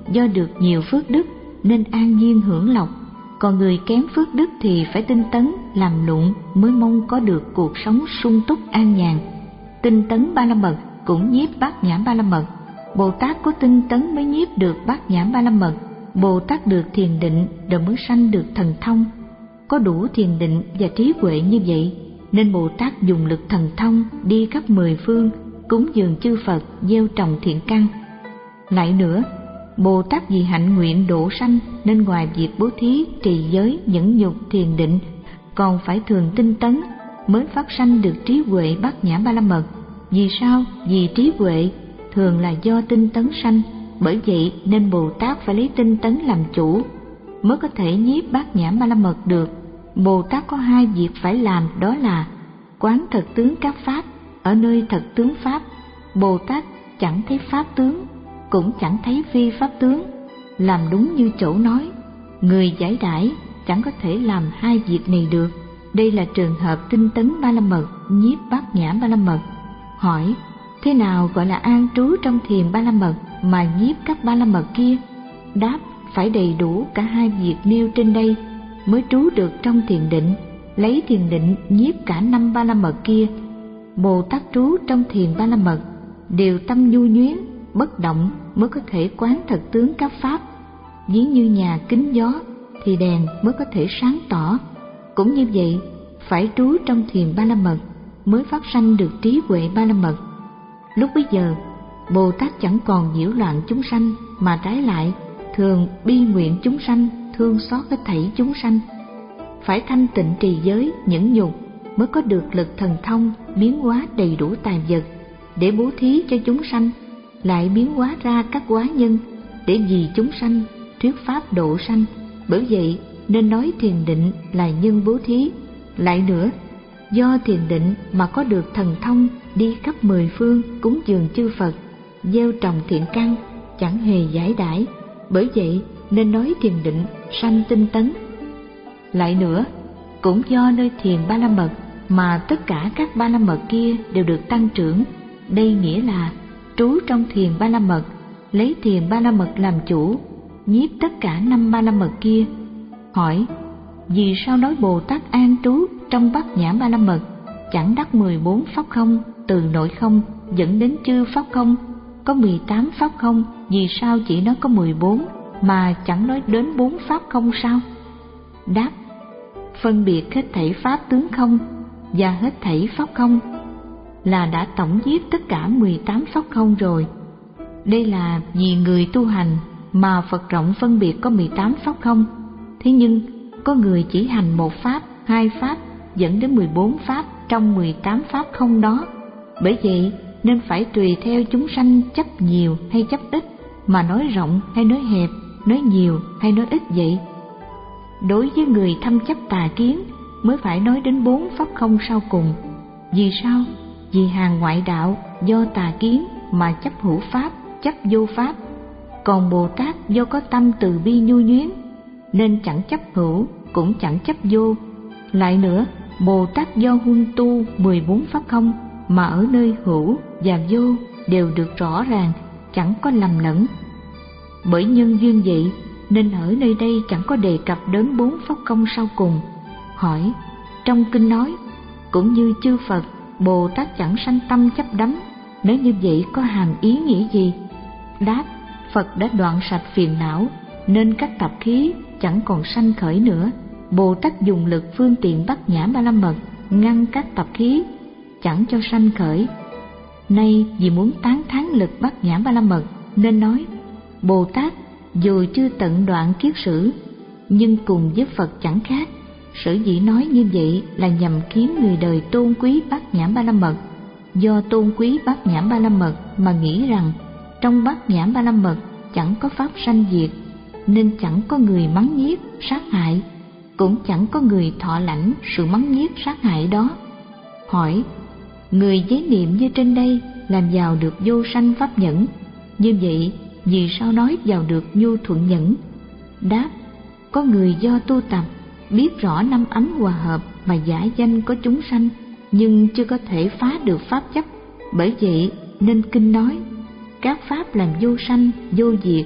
do được nhiều phước đức nên an nhiên hưởng lộc, còn người kém phước đức thì phải tinh tấn làm lụng mới mong có được cuộc sống sung túc an nhàn. Tinh tấn ba la mật cũng nhiếp bát nhã ba la mật. Bồ Tát có tinh tấn mới nhiếp được bát nhã ba la mật. Bồ Tát được thiền định rồi mới sanh được thần thông. Có đủ thiền định và trí huệ như vậy nên Bồ Tát dùng lực thần thông đi khắp mười phương cúng dường chư Phật, gieo trồng thiện căn. Lại nữa, Bồ Tát vì hạnh nguyện độ sanh nên ngoài việc bố thí, trì giới, nhẫn nhục, thiền định, còn phải thường tinh tấn mới phát sanh được trí huệ bát nhã ba la mật. Vì sao? Vì trí huệ thường là do tinh tấn sanh, bởi vậy nên Bồ Tát phải lấy tinh tấn làm chủ mới có thể nhiếp bát nhã ba la mật được. Bồ Tát có hai việc phải làm, đó là quán thật tướng các pháp ở nơi thật tướng pháp. Bồ Tát chẳng thấy pháp tướng, cũng chẳng thấy phi pháp tướng, làm đúng như chỗ nói. Người giải đãi chẳng có thể làm hai việc này được. Đây là trường hợp tinh tấn ba la mật nhiếp bát nhã ba la mật. Hỏi: thế nào gọi là an trú trong thiền ba la mật mà nhiếp các ba la mật kia? Đáp: phải đầy đủ cả hai việc nêu trên đây mới trú được trong thiền định. Lấy thiền định nhiếp cả năm ba la mật kia. Bồ Tát trú trong thiền ba la mật đều tâm nhu nhuyến bất động mới có thể quán thật tướng các pháp. Ví như nhà kính gió thì đèn mới có thể sáng tỏ. Cũng như vậy, phải trú trong thiền ba la mật mới phát sanh được trí huệ ba la mật. Lúc bấy giờ, Bồ Tát chẳng còn nhiễu loạn chúng sanh, mà trái lại thường bi nguyện chúng sanh, thương xót hết thảy chúng sanh. Phải thanh tịnh trì giới, nhẫn nhục mới có được lực thần thông biến hóa đầy đủ tài vật để bố thí cho chúng sanh, lại biến hóa ra các quá nhân để vì chúng sanh thuyết pháp độ sanh. Bởi vậy nên nói thiền định là nhân bố thí. Lại nữa, do thiền định mà có được thần thông đi khắp mười phương cúng dường chư Phật, gieo trồng thiện căn, chẳng hề giải đãi. Bởi vậy nên nói thiền định sanh tinh tấn. Lại nữa, cũng do nơi thiền ba la mật mà tất cả các ba la mật kia đều được tăng trưởng. Đây nghĩa là trú trong thiền ba la mật, lấy thiền ba la mật làm chủ, nhiếp tất cả năm ba la mật kia. Hỏi: vì sao nói Bồ Tát an trú trong bát nhã ba la mật chẳng đắc mười bốn pháp không, từ nội không dẫn đến chư pháp không, có mười tám pháp không, vì sao chỉ nói có mười bốn mà chẳng nói đến bốn pháp không sao? Đáp: phân biệt hết thảy pháp tướng không và hết thảy pháp không là đã tổng giết tất cả mười tám pháp không rồi. Đây là vì người tu hành mà Phật rộng phân biệt có mười tám pháp không. Thế nhưng có người chỉ hành một pháp, hai pháp dẫn đến mười bốn pháp trong mười tám pháp không đó. Bởi vậy nên phải tùy theo chúng sanh chấp nhiều hay chấp ít mà nói rộng hay nói hẹp, nói nhiều hay nói ít vậy. Đối với người thâm chấp tà kiến mới phải nói đến bốn pháp không sau cùng. Vì sao? Vì hàng ngoại đạo do tà kiến mà chấp hữu pháp, chấp vô pháp. Còn Bồ Tát do có tâm từ bi nhu nhuyến nên chẳng chấp hữu cũng chẳng chấp vô. Lại nữa, Bồ Tát do huân tu mười bốn pháp không mà ở nơi hữu và vô đều được rõ ràng, chẳng có lầm lẫn. Bởi nhân duyên vậy nên ở nơi đây chẳng có đề cập đến bốn pháp không sau cùng. Hỏi: trong kinh nói cũng như chư Phật, Bồ Tát chẳng sanh tâm chấp đắm, nếu như vậy có hàm ý nghĩa gì? Đáp: Phật đã đoạn sạch phiền não nên các tập khí chẳng còn sanh khởi nữa. Bồ Tát dùng lực phương tiện bát nhã ba la mật ngăn các tập khí chẳng cho sanh khởi. Nay vì muốn tán thán lực bát nhã ba la mật nên nói Bồ Tát dù chưa tận đoạn kiết sử nhưng cùng với Phật chẳng khác. Sở dĩ nói như vậy là nhằm khiến người đời tôn quý bát nhã ba la mật. Do tôn quý bát nhã ba la mật mà nghĩ rằng trong bát nhã ba la mật chẳng có pháp sanh diệt, nên chẳng có người mắng nhiếc sát hại, cũng chẳng có người thọ lãnh sự mắng nhiếc sát hại đó. Hỏi: người giới niệm như trên đây làm vào được vô sanh pháp nhẫn, như vậy vì sao nói vào được nhu thuận nhẫn? Đáp: có người do tu tập biết rõ năm ấm hòa hợp mà giả danh có chúng sanh, nhưng chưa có thể phá được pháp chấp. Bởi vậy nên kinh nói các pháp làm vô sanh vô diệt,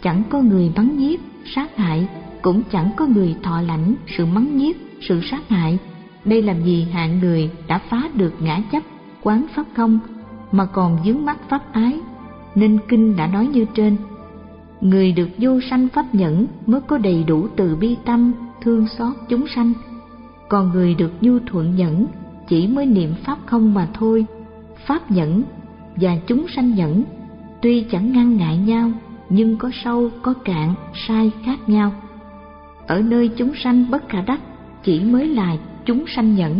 chẳng có người mắng nhiếc, sát hại, cũng chẳng có người thọ lãnh sự mắng nhiếc, sự sát hại. Đây làm gì hạng người đã phá được ngã chấp, quán pháp không, mà còn vướng mắc pháp ái. Nên kinh đã nói như trên: người được vô sanh pháp nhẫn mới có đầy đủ từ bi tâm, thương xót chúng sanh. Còn người được nhu thuận nhẫn chỉ mới niệm pháp không mà thôi. Pháp nhẫn và chúng sanh nhẫn tuy chẳng ngăn ngại nhau, nhưng có sâu, có cạn, sai khác nhau. Ở nơi chúng sanh bất khả đắc chỉ mới là chúng sanh nhẫn,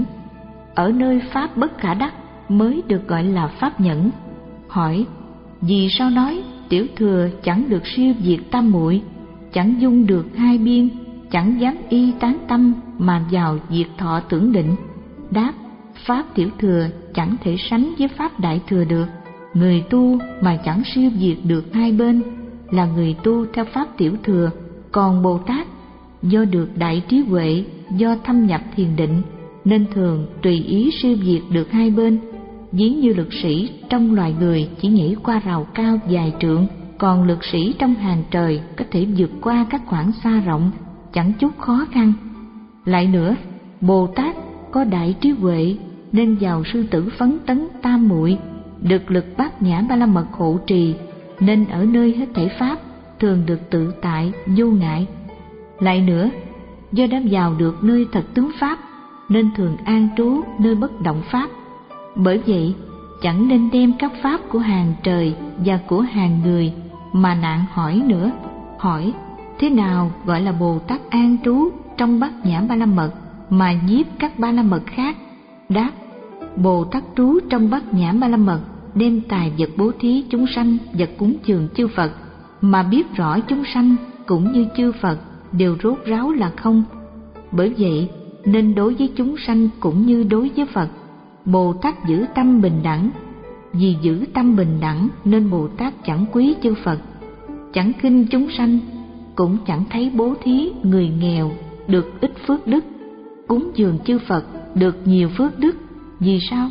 ở nơi pháp bất khả đắc mới được gọi là pháp nhẫn. Hỏi: vì sao nói tiểu thừa chẳng được siêu diệt tam muội, chẳng dung được hai biên, chẳng dám y tán tâm mà vào diệt thọ tưởng định? Đáp: pháp tiểu thừa chẳng thể sánh với pháp đại thừa được. Người tu mà chẳng siêu diệt được hai bên là người tu theo pháp tiểu thừa. Còn Bồ Tát do được đại trí huệ, do thâm nhập thiền định, nên thường tùy ý siêu diệt được hai bên. Ví như lực sĩ trong loài người chỉ nhảy qua rào cao vài trượng, còn lực sĩ trong hàng trời có thể vượt qua các khoảng xa rộng, chẳng chút khó khăn. Lại nữa, Bồ Tát có đại trí huệ nên vào sư tử phấn tấn tam muội, được lực bát nhã ba la mật hộ trì, nên ở nơi hết thảy pháp thường được tự tại vô ngại. Lại nữa, do đã vào được nơi thật tướng pháp nên thường an trú nơi bất động pháp. Bởi vậy chẳng nên đem các pháp của hàng trời và của hàng người mà nạn hỏi nữa. Hỏi: thế nào gọi là Bồ Tát an trú trong bát nhã ba la mật mà nhiếp các ba la mật khác? Đáp: Bồ Tát trú trong bát nhã ba la mật, đem tài vật bố thí chúng sanh, vật cúng dường chư Phật, mà biết rõ chúng sanh cũng như chư Phật đều rốt ráo là không. Bởi vậy nên đối với chúng sanh cũng như đối với Phật. Bồ Tát giữ tâm bình đẳng. Vì giữ tâm bình đẳng nên Bồ Tát chẳng quý chư Phật, chẳng khinh chúng sanh, cũng chẳng thấy bố thí người nghèo được ít phước đức, cúng dường chư Phật được nhiều phước đức. Vì sao?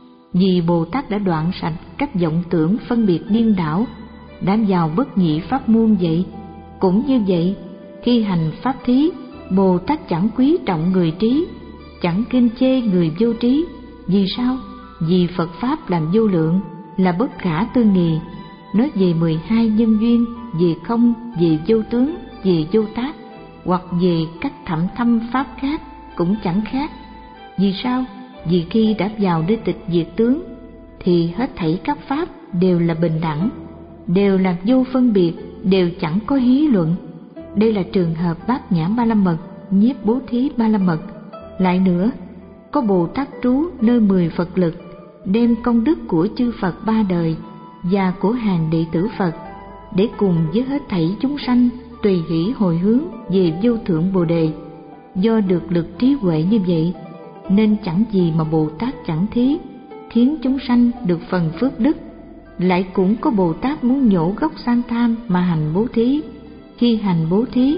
Vì Bồ Tát đã đoạn sạch các vọng tưởng phân biệt điên đảo, đã vào bất nhị pháp môn vậy. Cũng như vậy, khi hành pháp thí, Bồ Tát chẳng quý trọng người trí, chẳng kinh chê người vô trí. Vì sao? Vì Phật Pháp làm vô lượng, là bất khả tư nghì. Nói về mười hai nhân duyên, về không, về vô tướng, về vô tác, hoặc về các thậm thâm Pháp khác cũng chẳng khác. Vì sao? Vì khi đã vào nơi tịch diệt tướng, thì hết thảy các Pháp đều là bình đẳng, đều là vô phân biệt, đều chẳng có hí luận. Đây là trường hợp bát nhã ba la mật, nhiếp bố thí ba la mật. Lại nữa, có Bồ Tát trú nơi mười Phật lực, đem công đức của chư Phật ba đời và của hàng đệ tử Phật, để cùng với hết thảy chúng sanh tùy hỷ hồi hướng về vô thượng Bồ Đề. Do được lực trí huệ như vậy, nên chẳng gì mà Bồ Tát chẳng thí, khiến chúng sanh được phần phước đức. Lại cũng có Bồ Tát muốn nhổ gốc sang tham mà hành bố thí. Khi hành bố thí,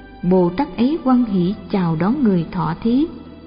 Bồ Tát ấy hoan hỷ chào đón người thọ thí,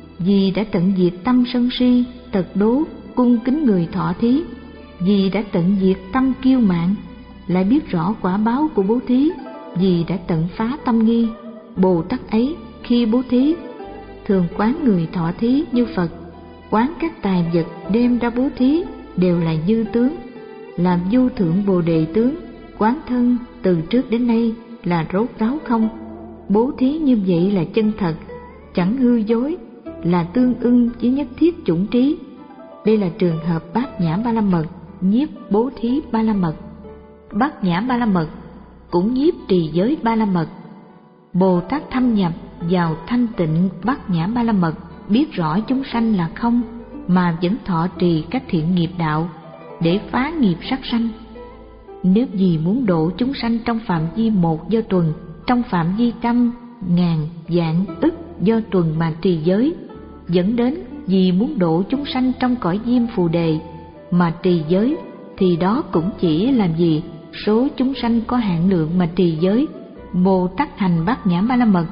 vì đã tận diệt tâm sân si, tật đố, cung kính người thọ thí. Vì đã tận diệt tâm kiêu mạn, lại biết rõ quả báo của bố thí. Vì đã tận phá tâm nghi, Bồ Tát ấy khi bố thí thường quán người thọ thí như Phật, quán các tài vật đem ra bố thí đều là như tướng, làm vô thượng Bồ Đề tướng. Quán thân từ trước đến nay là rốt ráo không. Bố thí như vậy là chân thật, chẳng hư dối, là tương ưng với nhất thiết chủng trí. Đây là trường hợp bát nhã ba la mật, nhiếp bố thí ba la mật. Bát nhã ba la mật cũng nhiếp trì giới ba la mật. Bồ Tát thâm nhập vào thanh tịnh bát nhã ba la mật, biết rõ chúng sanh là không, mà vẫn thọ trì các thiện nghiệp đạo để phá nghiệp sát sanh. Nếu vì muốn độ chúng sanh trong phạm vi một do tuần, trong phạm vi trăm, ngàn, vạn, ức do tuần mà trì giới, dẫn đến vì muốn độ chúng sanh trong cõi diêm phù đề mà trì giới, thì đó cũng chỉ làm gì số chúng sanh có hạn lượng mà trì giới. Bồ Tát hành bát nhã ba la mật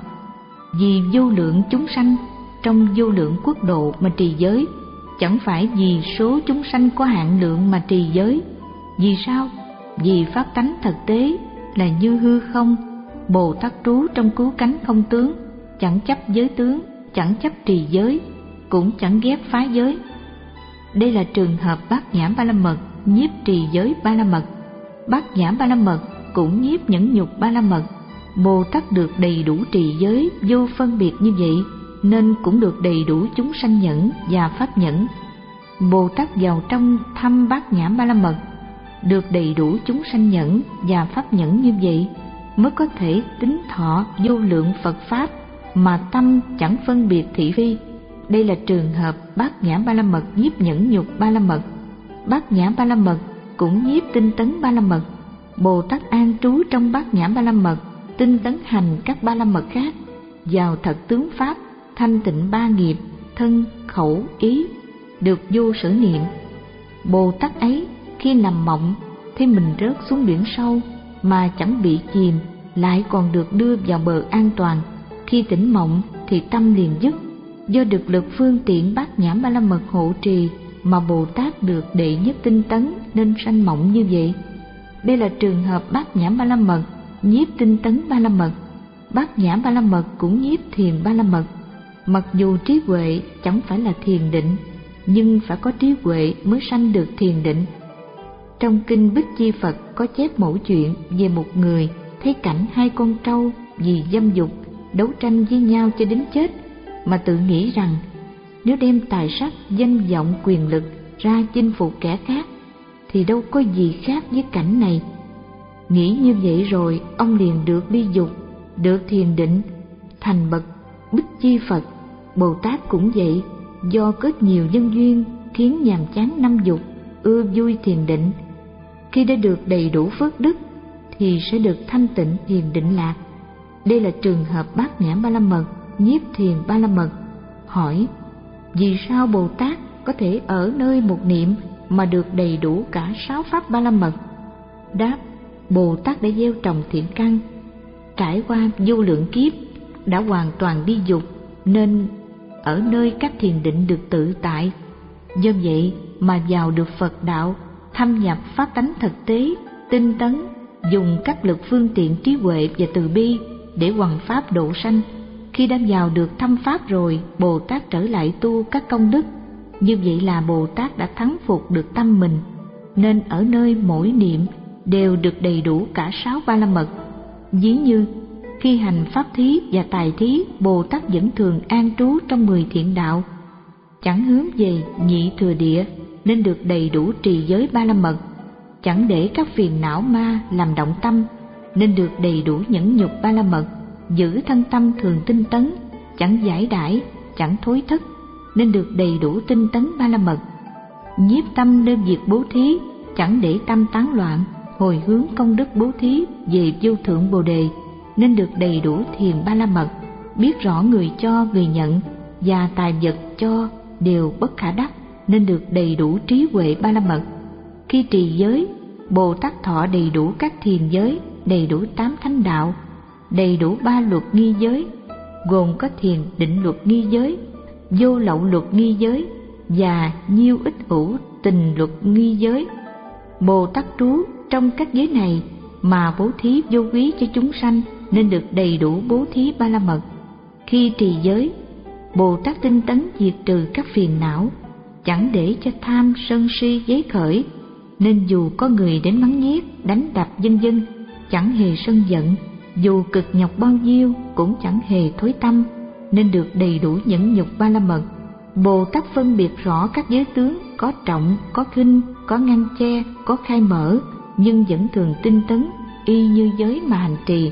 vì vô lượng chúng sanh trong vô lượng quốc độ mà trì giới, chẳng phải vì số chúng sanh có hạn lượng mà trì giới. Vì sao? Vì pháp tánh thực tế là như hư không. Bồ Tát trú trong cứu cánh không tướng, chẳng chấp giới tướng, chẳng chấp trì giới, cũng chẳng ghét phá giới. Đây là trường hợp Bát Nhã Ba La Mật nhiếp trì giới Ba La Mật. Bát Nhã Ba La Mật cũng nhiếp nhẫn nhục Ba La Mật. Bồ Tát được đầy đủ trì giới vô phân biệt như vậy, nên cũng được đầy đủ chúng sanh nhẫn và pháp nhẫn. Bồ Tát vào trong thăm Bát Nhã Ba La Mật, được đầy đủ chúng sanh nhẫn và pháp nhẫn như vậy, mới có thể tính thọ vô lượng Phật pháp mà tâm chẳng phân biệt thị phi. Đây là trường hợp Bát Nhã Ba La Mật nhiếp nhẫn nhục Ba La Mật. Bát Nhã Ba La Mật cũng nhiếp tinh tấn Ba La Mật. Bồ Tát an trú trong Bát Nhã Ba La Mật, tinh tấn hành các Ba La Mật khác, vào thật tướng pháp, thanh tịnh ba nghiệp, thân, khẩu, ý, được vô sở niệm. Bồ Tát ấy khi nằm mộng thấy mình rớt xuống biển sâu mà chẳng bị chìm, lại còn được đưa vào bờ an toàn. Khi tỉnh mộng thì tâm liền dứt. Do được lực phương tiện Bát Nhã Ba La Mật hộ trì mà Bồ Tát được đệ nhất tinh tấn nên sanh mộng như vậy. Đây là trường hợp Bát Nhã Ba La Mật nhiếp tinh tấn Ba La Mật. Bát Nhã Ba La Mật cũng nhiếp thiền Ba La Mật. Mặc dù trí huệ chẳng phải là thiền định, nhưng phải có trí huệ mới sanh được thiền định. Trong kinh Bích Chi Phật có chép mẫu chuyện về một người thấy cảnh hai con trâu vì dâm dục đấu tranh với nhau cho đến chết, mà tự nghĩ rằng nếu đem tài sắc, danh vọng, quyền lực ra chinh phục kẻ khác thì đâu có gì khác với cảnh này. Nghĩ như vậy rồi ông liền được ly dục, được thiền định, thành bậc Bích Chi Phật. Bồ Tát cũng vậy, do kết nhiều nhân duyên khiến nhàm chán năm dục, ưa vui thiền định. Khi đã được đầy đủ phước đức thì sẽ được thanh tịnh thiền định lạc. Đây là trường hợp Bát Nhã Ba La Mật nhiếp thiền Ba La Mật. Hỏi: vì sao Bồ Tát có thể ở nơi một niệm mà được đầy đủ cả sáu pháp Ba La Mật? Đáp: Bồ Tát đã gieo trồng thiện căn, trải qua vô lượng kiếp, đã hoàn toàn đi dục, nên ở nơi các thiền định được tự tại. Do vậy mà vào được Phật đạo, thâm nhập pháp tánh thực tế, tinh tấn, dùng các lực phương tiện trí huệ và từ bi để hoằng pháp độ sanh. Khi đã vào được thâm pháp rồi, Bồ Tát trở lại tu các công đức. Như vậy là Bồ Tát đã thắng phục được tâm mình, nên ở nơi mỗi niệm đều được đầy đủ cả sáu Ba La Mật. Ví như khi hành pháp thí và tài thí, Bồ Tát vẫn thường an trú trong mười thiện đạo, chẳng hướng về nhị thừa địa, nên được đầy đủ trì giới Ba La Mật. Chẳng để các phiền não ma làm động tâm, nên được đầy đủ nhẫn nhục Ba La Mật. Giữ thân tâm thường tinh tấn, chẳng giải đãi, chẳng thối thất, nên được đầy đủ tinh tấn Ba La Mật. Nhiếp tâm nơi việc bố thí, chẳng để tâm tán loạn, hồi hướng công đức bố thí về vô thượng Bồ Đề, nên được đầy đủ thiền Ba La Mật. Biết rõ người cho, người nhận và tài vật cho đều bất khả đắc, nên được đầy đủ trí huệ Ba La Mật. Khi trì giới, Bồ Tát thọ đầy đủ các thiền giới, đầy đủ tám thánh đạo, đầy đủ ba luật nghi giới, gồm có thiền định luật nghi giới, vô lậu luật nghi giới và nhiêu ích hữu tình luật nghi giới. Bồ Tát trú trong các giới này mà bố thí vô quý cho chúng sanh, nên được đầy đủ bố thí Ba La Mật. Khi trì giới, Bồ Tát tinh tấn diệt trừ các phiền não, chẳng để cho tham sân si giấy khởi, nên dù có người đến mắng nhiếc, đánh đập vân vân, chẳng hề sân giận, dù cực nhọc bao nhiêu cũng chẳng hề thối tâm, nên được đầy đủ nhẫn nhục Ba La Mật. Bồ Tát phân biệt rõ các giới tướng, có trọng, có khinh, có ngăn che, có khai mở, nhưng vẫn thường tinh tấn y như giới mà hành trì,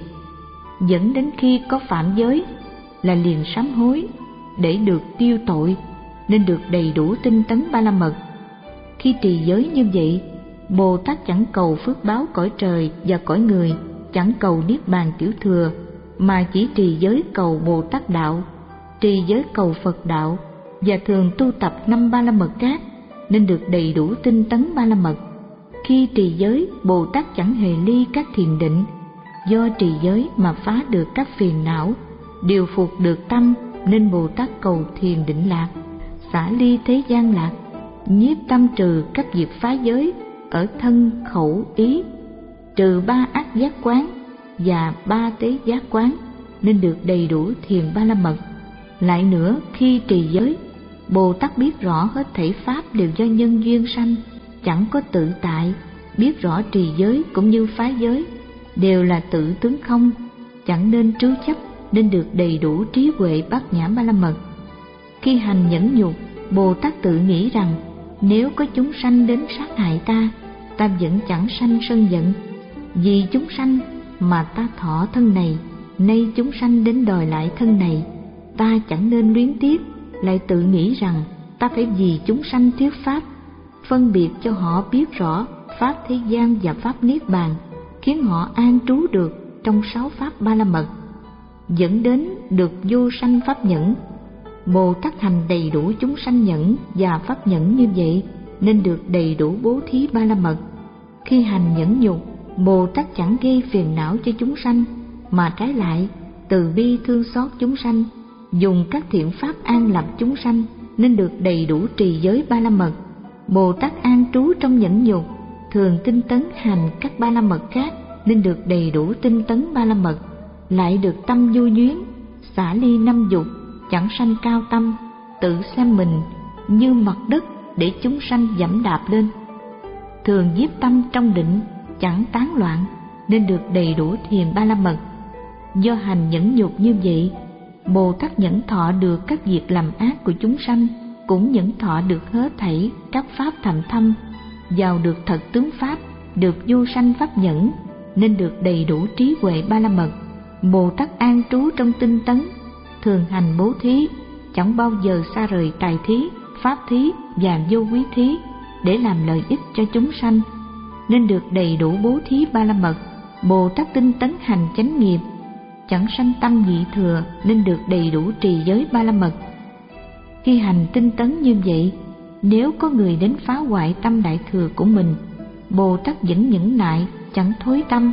dẫn đến khi có phạm giới là liền sám hối để được tiêu tội, nên được đầy đủ tinh tấn Ba La Mật. Khi trì giới như vậy, Bồ Tát chẳng cầu phước báo cõi trời và cõi người, chẳng cầu niết bàn tiểu thừa, mà chỉ trì giới cầu Bồ Tát đạo, trì giới cầu Phật đạo, và thường tu tập năm Ba La Mật khác, nên được đầy đủ tinh tấn Ba La Mật. Khi trì giới, Bồ Tát chẳng hề ly các thiền định, do trì giới mà phá được các phiền não, điều phục được tâm, nên Bồ Tát cầu thiền định lạc, xả ly thế gian lạc, nhiếp tâm trừ các việc phá giới ở thân khẩu ý, trừ ba ác giác quán và ba tế giác quán, nên được đầy đủ thiền ba la mật. Lại nữa, khi trì giới, Bồ Tát biết rõ hết thảy pháp đều do nhân duyên sanh, chẳng có tự tại, biết rõ trì giới cũng như phá giới đều là tự tướng không, chẳng nên trứ chấp, nên được đầy đủ trí huệ bát nhã ba la mật. Khi hành nhẫn nhục, Bồ Tát tự nghĩ rằng nếu có chúng sanh đến sát hại ta, ta vẫn chẳng sanh sân giận. Vì chúng sanh mà ta thọ thân này, nay chúng sanh đến đòi lại thân này, ta chẳng nên luyến tiếc. Lại tự nghĩ rằng ta phải vì chúng sanh thuyết pháp, phân biệt cho họ biết rõ pháp thế gian và pháp niết bàn, khiến họ an trú được trong sáu pháp ba la mật, dẫn đến được vô sanh pháp nhẫn. Bồ Tát hành đầy đủ chúng sanh nhẫn và pháp nhẫn như vậy, nên được đầy đủ bố thí ba la mật. Khi hành nhẫn nhục, Bồ Tát chẳng gây phiền não cho chúng sanh, mà trái lại từ bi thương xót chúng sanh, dùng các thiện pháp an lập chúng sanh, nên được đầy đủ trì giới ba la mật. Bồ Tát an trú trong nhẫn nhục, thường tinh tấn hành các ba la mật khác, nên được đầy đủ tinh tấn ba la mật. Lại được tâm du duyến, xả ly năm dục, chẳng sanh cao tâm, tự xem mình như mặt đất để chúng sanh dẫm đạp lên. Thường nhiếp tâm trong định, chẳng tán loạn, nên được đầy đủ thiền ba la mật. Do hành nhẫn nhục như vậy, Bồ Tát nhẫn thọ được các việc làm ác của chúng sanh, cũng nhẫn thọ được hết thảy các pháp thầm thâm, vào được thật tướng pháp, được vô sanh pháp nhẫn, nên được đầy đủ trí huệ ba la mật. Bồ Tát an trú trong tinh tấn, thường hành bố thí, chẳng bao giờ xa rời tài thí, pháp thí và vô quý thí để làm lợi ích cho chúng sanh, nên được đầy đủ bố thí ba la mật. Bồ Tát tinh tấn hành chánh nghiệp, chẳng sanh tâm nhị thừa, nên được đầy đủ trì giới ba la mật. Khi hành tinh tấn như vậy, nếu có người đến phá hoại tâm đại thừa của mình, Bồ Tát vẫn nhẫn nại, chẳng thối tâm,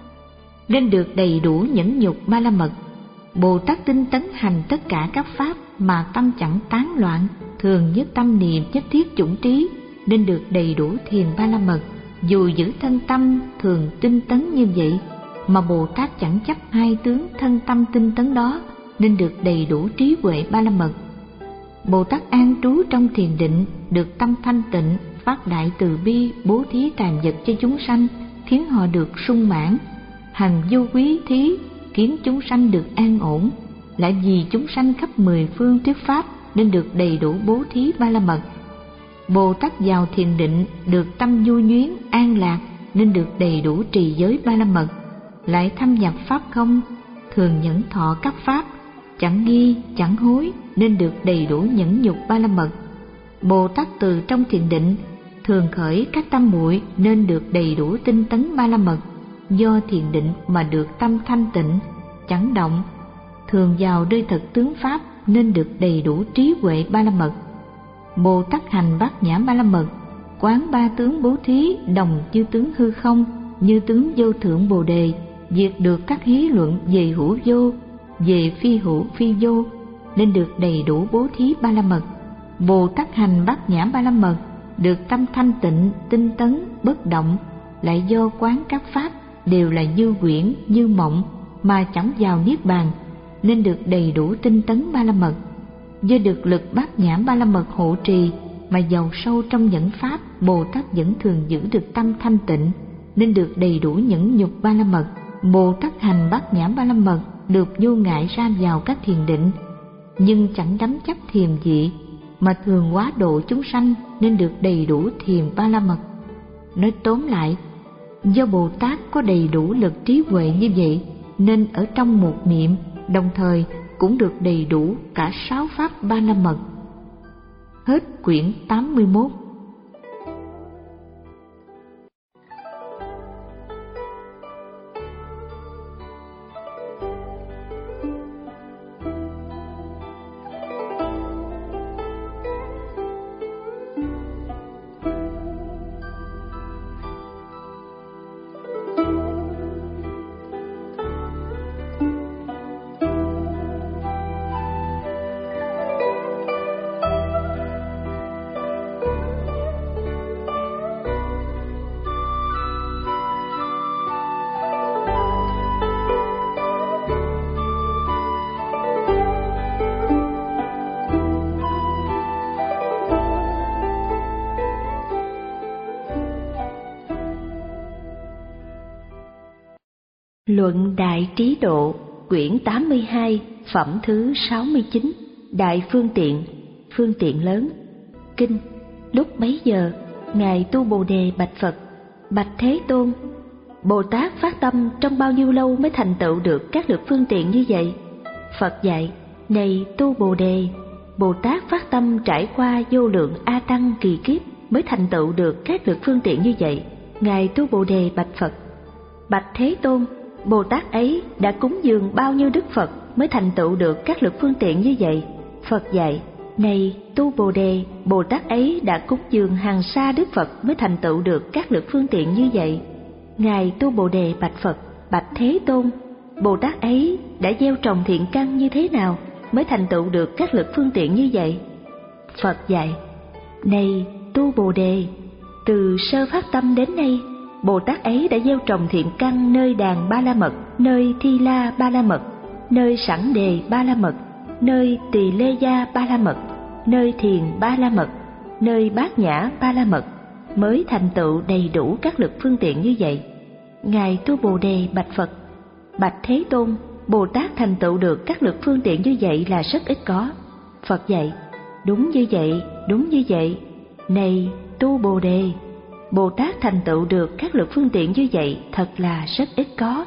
nên được đầy đủ nhẫn nhục ba la mật. Bồ Tát tinh tấn hành tất cả các pháp mà tâm chẳng tán loạn, thường nhất tâm niệm nhất thiết chủng trí, nên được đầy đủ thiền ba la mật. Dù giữ thân tâm thường tinh tấn như vậy, mà Bồ Tát chẳng chấp hai tướng thân tâm tinh tấn đó, nên được đầy đủ trí huệ ba la mật. Bồ Tát an trú trong thiền định, được tâm thanh tịnh, phát đại từ bi, bố thí tàn vật cho chúng sanh, khiến họ được sung mãn. Hành vô quý thí, khiến chúng sanh được an ổn. Lại vì chúng sanh khắp mười phương thuyết pháp, nên được đầy đủ bố thí ba la mật. Bồ Tát vào thiền định, được tâm du nhuyến, an lạc, nên được đầy đủ trì giới ba la mật. Lại thâm nhập pháp không, thường nhẫn thọ các pháp, chẳng nghi, chẳng hối, nên được đầy đủ nhẫn nhục ba la mật. Bồ Tát từ trong thiền định, thường khởi các tâm muội, nên được đầy đủ tinh tấn ba la mật. Do thiền định mà được tâm thanh tịnh, chẳng động, thường vào nơi thật tướng pháp, nên được đầy đủ trí huệ ba la mật. Bồ Tát hành bát nhã ba la mật, quán ba tướng bố thí đồng như tướng hư không, như tướng vô thượng bồ đề, diệt được các hí luận về hữu vô, về phi hữu phi vô, nên được đầy đủ bố thí ba la mật. Bồ Tát hành bát nhã ba la mật, được tâm thanh tịnh, tinh tấn, bất động. Lại do quán các pháp đều là như quyển, như mộng, mà chẳng vào niết bàn, nên được đầy đủ tinh tấn ba la mật. Do được lực bát nhã ba la mật hộ trì, mà giàu sâu trong nhẫn pháp, Bồ Tát vẫn thường giữ được tâm thanh tịnh, nên được đầy đủ nhẫn nhục ba la mật. Bồ Tát hành bát nhã ba la mật, được vô ngại ra vào các thiền định, nhưng chẳng đắm chấp thiền vị, mà thường quá độ chúng sanh, nên được đầy đủ thiền ba la mật. Nói tóm lại, do Bồ Tát có đầy đủ lực trí huệ như vậy, nên ở trong một niệm, đồng thời cũng được đầy đủ cả sáu pháp ba la mật. Hết quyển tám mươi mốt. Luận Đại Trí Độ, quyển tám mươi hai, phẩm thứ sáu mươi chín, Đại Phương Tiện, phương tiện lớn. Kinh. Lúc bấy giờ, Ngài Tu Bồ Đề bạch Phật: Bạch Thế Tôn, Bồ Tát phát tâm trong bao nhiêu lâu mới thành tựu được các lực phương tiện như vậy? Phật dạy: Này Tu Bồ Đề, Bồ Tát phát tâm trải qua vô lượng A Tăng kỳ kiếp mới thành tựu được các lực phương tiện như vậy. Ngài Tu Bồ Đề bạch Phật: Bạch Thế Tôn, Bồ Tát ấy đã cúng dường bao nhiêu Đức Phật mới thành tựu được các lực phương tiện như vậy? Phật dạy: Này Tu Bồ Đề, Bồ Tát ấy đã cúng dường hàng sa Đức Phật mới thành tựu được các lực phương tiện như vậy. Ngài Tu Bồ Đề bạch Phật: Bạch Thế Tôn, Bồ Tát ấy đã gieo trồng thiện căn như thế nào mới thành tựu được các lực phương tiện như vậy? Phật dạy: Này Tu Bồ Đề, từ sơ phát tâm đến nay, Bồ Tát ấy đã gieo trồng thiện căn nơi đàn Ba La Mật, nơi Thi La Ba La Mật, nơi Sẵn Đề Ba La Mật, nơi Tỳ Lê Gia Ba La Mật, nơi Thiền Ba La Mật, nơi Bát Nhã Ba La Mật, mới thành tựu đầy đủ các lực phương tiện như vậy. Ngài Tu Bồ Đề bạch Phật: Bạch Thế Tôn, Bồ Tát thành tựu được các lực phương tiện như vậy là rất ít có. Phật dạy: Đúng như vậy, đúng như vậy. Này Tu Bồ Đề, Bồ Tát thành tựu được các lực phương tiện như vậy thật là rất ít có.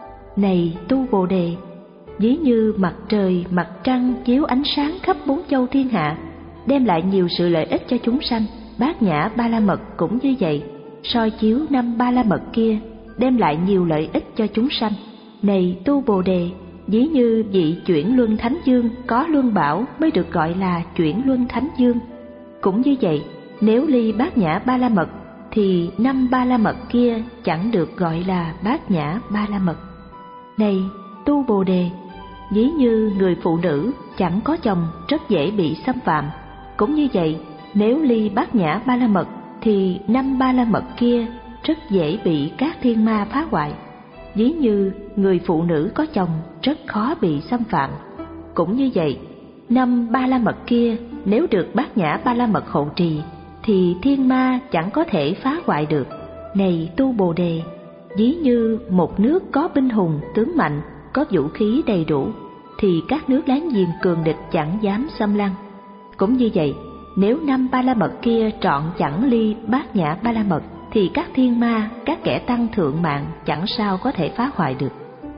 Này Tu Bồ Đề, ví như mặt trời, mặt trăng chiếu ánh sáng khắp bốn châu thiên hạ, đem lại nhiều sự lợi ích cho chúng sanh. Bát Nhã Ba La Mật cũng như vậy, soi chiếu năm Ba La Mật kia, đem lại nhiều lợi ích cho chúng sanh. Này Tu Bồ Đề, ví như vị chuyển luân thánh dương có luân bảo mới được gọi là chuyển luân thánh dương. Cũng như vậy, nếu ly Bát Nhã Ba La Mật thì năm Ba La Mật kia chẳng được gọi là Bát Nhã Ba La Mật. Này Tu Bồ Đề, ví như người phụ nữ chẳng có chồng rất dễ bị xâm phạm. Cũng như vậy, nếu ly Bát Nhã Ba La Mật thì năm Ba La Mật kia rất dễ bị các thiên ma phá hoại. Ví như người phụ nữ có chồng rất khó bị xâm phạm. Cũng như vậy, năm Ba La Mật kia nếu được Bát Nhã Ba La Mật hộ trì thì thiên ma chẳng có thể phá hoại được. Này Tu Bồ Đề, ví như một nước có binh hùng tướng mạnh, có vũ khí đầy đủ, thì các nước láng giềng cường địch chẳng dám xâm lăng. Cũng như vậy, nếu năm Ba La Mật kia trọn chẳng ly Bát Nhã Ba La Mật thì các thiên ma, các kẻ tăng thượng mạng chẳng sao có thể phá hoại được.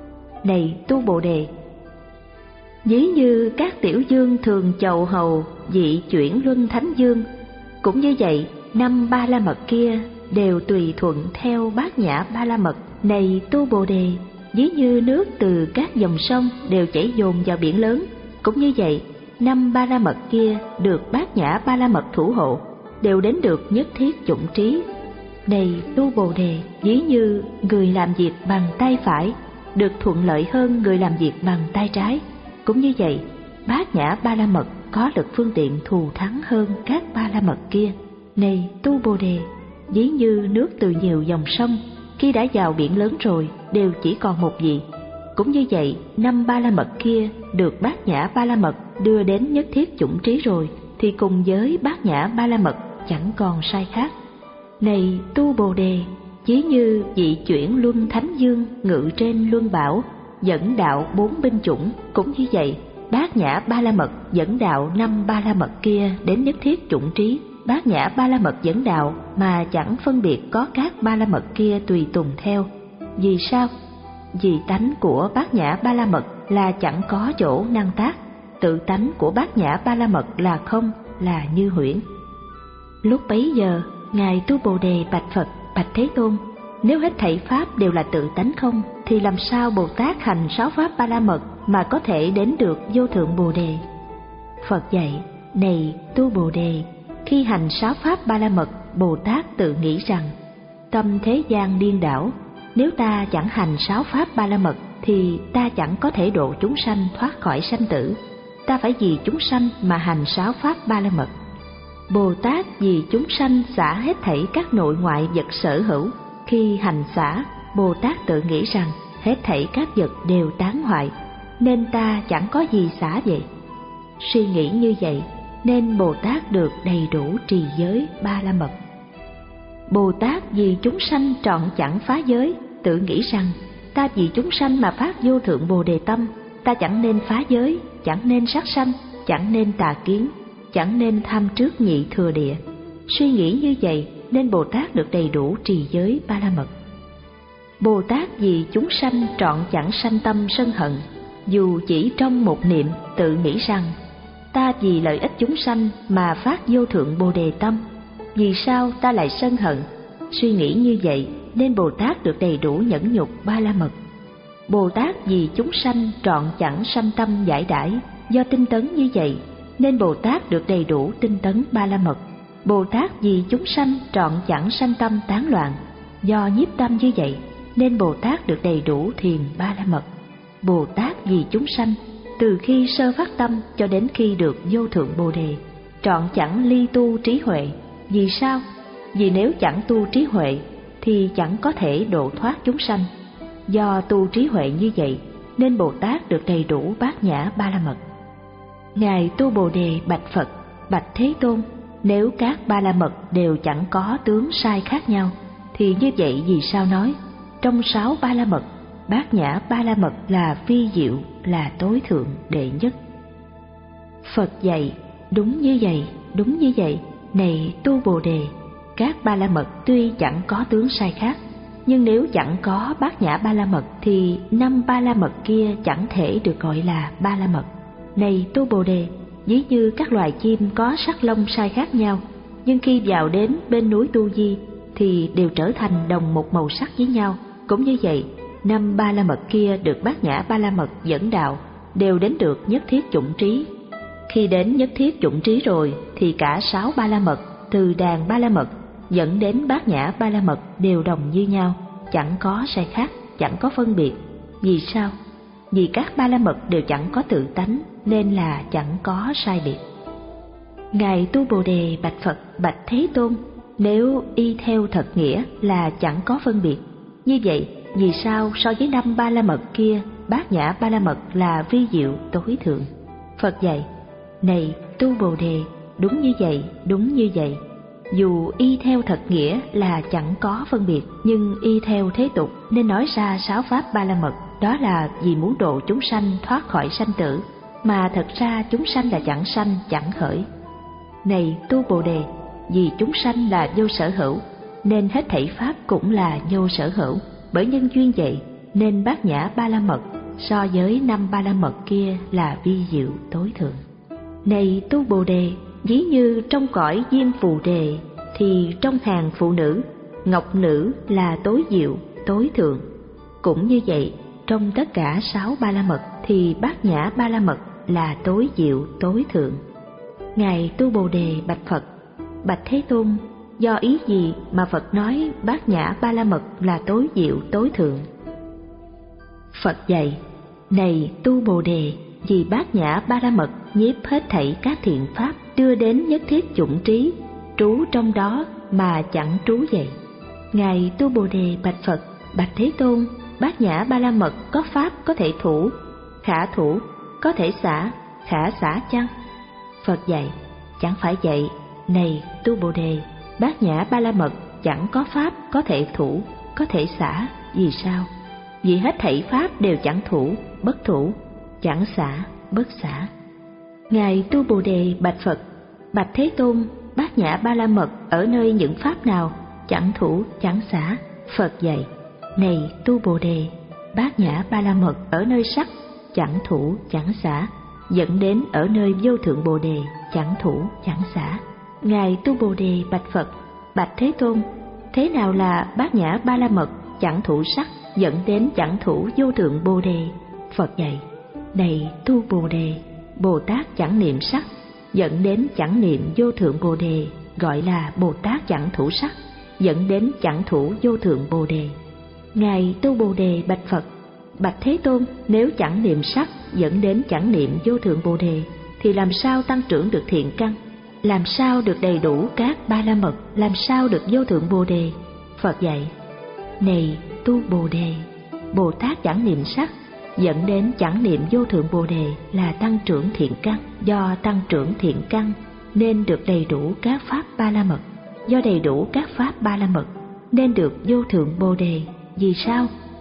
Này Tu Bồ Đề, ví như các tiểu dương thường chầu hầu dị chuyển luân thánh dương, cũng như vậy, năm Ba La Mật kia đều tùy thuận theo Bát Nhã Ba La Mật. Này Tu Bồ Đề, ví như nước từ các dòng sông đều chảy dồn vào biển lớn, cũng như vậy, năm Ba La Mật kia được Bát Nhã Ba La Mật thủ hộ, đều đến được nhất thiết chủng trí. Này Tu Bồ Đề, ví như người làm việc bằng tay phải được thuận lợi hơn người làm việc bằng tay trái, cũng như vậy, Bát Nhã Ba La Mật có lực phương tiện thù thắng hơn các Ba La Mật kia. Này Tu Bồ Đề, ví như nước từ nhiều dòng sông khi đã vào biển lớn rồi đều chỉ còn một vị, cũng như vậy, năm Ba La Mật kia được Bát Nhã Ba La Mật đưa đến nhất thiết chủng trí rồi thì cùng với Bát Nhã Ba La Mật chẳng còn sai khác. Này Tu Bồ Đề, ví như vị chuyển luân thánh dương ngự trên luân bảo dẫn đạo bốn binh chủng, cũng như vậy, Bát Nhã Ba La Mật dẫn đạo năm Ba La Mật kia đến nhất thiết chủng trí. Bát Nhã Ba La Mật dẫn đạo mà chẳng phân biệt có các Ba La Mật kia tùy tùng theo. Vì sao? Vì tánh của Bát Nhã Ba La Mật là chẳng có chỗ năng tác, tự tánh của Bát Nhã Ba La Mật là không, là như huyễn. Lúc bấy giờ, Ngài Tu Bồ Đề bạch Phật: Bạch Thế Tôn, nếu hết thảy pháp đều là tự tánh không, thì làm sao Bồ Tát hành sáu pháp Ba La Mật mà có thể đến được vô thượng Bồ Đề? Phật dạy: Này Tu Bồ Đề, khi hành sáu pháp Ba La Mật, Bồ Tát tự nghĩ rằng tâm thế gian điên đảo, nếu ta chẳng hành sáu pháp Ba La Mật thì ta chẳng có thể độ chúng sanh thoát khỏi sanh tử. Ta phải vì chúng sanh mà hành sáu pháp Ba La Mật. Bồ Tát vì chúng sanh xả hết thảy các nội ngoại vật sở hữu. Khi hành xả, Bồ Tát tự nghĩ rằng hết thảy các vật đều tán hoại, nên ta chẳng có gì xả vậy. Suy nghĩ như vậy, nên Bồ Tát được đầy đủ trì giới Ba La Mật. Bồ Tát vì chúng sanh trọn chẳng phá giới, tự nghĩ rằng ta vì chúng sanh mà phát vô thượng bồ đề tâm, ta chẳng nên phá giới, chẳng nên sát sanh, chẳng nên tà kiến, chẳng nên tham trước nhị thừa địa. Suy nghĩ như vậy nên Bồ Tát được đầy đủ trì giới ba la mật. Bồ Tát vì chúng sanh trọn chẳng sanh tâm sân hận, dù chỉ trong một niệm tự nghĩ rằng ta vì lợi ích chúng sanh mà phát vô thượng bồ đề tâm, vì sao ta lại sân hận? Suy nghĩ như vậy nên Bồ Tát được đầy đủ nhẫn nhục ba la mật. Bồ Tát vì chúng sanh trọn chẳng sanh tâm giải đãi, do tinh tấn như vậy nên Bồ Tát được đầy đủ tinh tấn ba la mật. Bồ Tát vì chúng sanh trọn chẳng sanh tâm tán loạn, do nhiếp tâm như vậy nên Bồ Tát được đầy đủ thiền ba la mật. Bồ Tát vì chúng sanh từ khi sơ phát tâm cho đến khi được vô thượng bồ đề, trọn chẳng ly tu trí huệ. Vì sao? Vì nếu chẳng tu trí huệ thì chẳng có thể độ thoát chúng sanh. Do tu trí huệ như vậy nên Bồ Tát được đầy đủ bát nhã ba la mật. Ngài Tu Bồ Đề bạch Phật: bạch Thế Tôn, nếu các ba la mật đều chẳng có tướng sai khác nhau, thì như vậy vì sao nói trong sáu ba la mật, bát nhã ba la mật là vi diệu, là tối thượng đệ nhất? Phật dạy: đúng như vậy, đúng như vậy. Này Tu Bồ Đề, các ba la mật tuy chẳng có tướng sai khác, nhưng nếu chẳng có bát nhã ba la mật thì năm ba la mật kia chẳng thể được gọi là ba la mật. Này Tu Bồ Đề, ví như các loài chim có sắc lông sai khác nhau, nhưng khi vào đến bên núi Tu Di thì đều trở thành đồng một màu sắc với nhau. Cũng như vậy, năm ba la mật kia được bát nhã ba la mật dẫn đạo, đều đến được nhất thiết chủng trí. Khi đến nhất thiết chủng trí rồi thì cả sáu ba la mật từ đàn ba la mật dẫn đến bát nhã ba la mật đều đồng như nhau, chẳng có sai khác, chẳng có phân biệt. Vì sao? Vì các ba la mật đều chẳng có tự tánh nên là chẳng có sai biệt. Ngài Tu Bồ Đề bạch Phật: bạch Thế Tôn, nếu y theo thật nghĩa là chẳng có phân biệt, như vậy vì sao so với năm ba la mật kia, bát nhã ba la mật là vi diệu tối thượng? Phật dạy: này Tu Bồ Đề, đúng như vậy, đúng như vậy. Dù y theo thật nghĩa là chẳng có phân biệt, nhưng y theo thế tục nên nói ra sáu pháp ba la mật, đó là vì muốn độ chúng sanh thoát khỏi sanh tử, mà thật ra chúng sanh là chẳng sanh chẳng khởi. Này Tu Bồ Đề, vì chúng sanh là vô sở hữu nên hết thảy pháp cũng là vô sở hữu. Bởi nhân duyên vậy nên bát nhã ba la mật so với năm ba la mật kia là vi diệu tối thượng. Này Tu Bồ Đề, ví như trong cõi diêm phù đề thì trong hàng phụ nữ, ngọc nữ là tối diệu tối thượng. Cũng như vậy, trong tất cả sáu ba la mật thì bát nhã ba la mật là tối diệu tối thượng. Ngài Tu Bồ Đề bạch Phật: bạch Thế Tôn, do ý gì mà Phật nói bát nhã ba la mật là tối diệu tối thượng? Phật dạy: này Tu Bồ Đề, vì bát nhã ba la mật nhiếp hết thảy các thiện pháp đưa đến nhất thiết chủng trí, trú trong đó mà chẳng trú vậy. Ngài Tu Bồ Đề bạch Phật: bạch Thế Tôn, bát nhã ba la mật có pháp có thể thủ, khả thủ, có thể xả, khả xả chăng? Phật dạy: chẳng phải vậy. Này Tu Bồ Đề, bát nhã ba la mật chẳng có pháp có thể thủ, có thể xả. Vì sao? Vì hết thảy pháp đều chẳng thủ, bất thủ, chẳng xả, bất xả. Ngài Tu Bồ Đề bạch Phật: bạch Thế Tôn, bát nhã ba la mật ở nơi những pháp nào chẳng thủ, chẳng xả? Phật dạy: này Tu Bồ Đề, bát nhã ba la mật ở nơi sắc chẳng thủ, chẳng xả, dẫn đến ở nơi vô thượng Bồ Đề chẳng thủ, chẳng xả. Ngài Tu Bồ Đề bạch Phật: bạch Thế Tôn, thế nào là bát nhã ba la mật chẳng thủ sắc dẫn đến chẳng thủ vô thượng Bồ Đề? Phật dạy: này Tu Bồ Đề, Bồ Tát chẳng niệm sắc dẫn đến chẳng niệm vô thượng Bồ Đề gọi là Bồ Tát chẳng thủ sắc dẫn đến chẳng thủ vô thượng Bồ Đề. Ngài Tu Bồ Đề bạch Phật: bạch Thế Tôn, nếu chẳng niệm sắc dẫn đến chẳng niệm vô thượng Bồ Đề thì làm sao tăng trưởng được thiện căn? Làm sao được đầy đủ các ba la mật? Làm sao được vô thượng Bồ Đề? Phật dạy: này Tu Bồ Đề, Bồ Tát chẳng niệm sắc dẫn đến chẳng niệm vô thượng Bồ Đề là tăng trưởng thiện căn. Do tăng trưởng thiện căn nên được đầy đủ các pháp ba la mật. Do đầy đủ các pháp ba la mật nên được vô thượng Bồ Đề. Vì sao?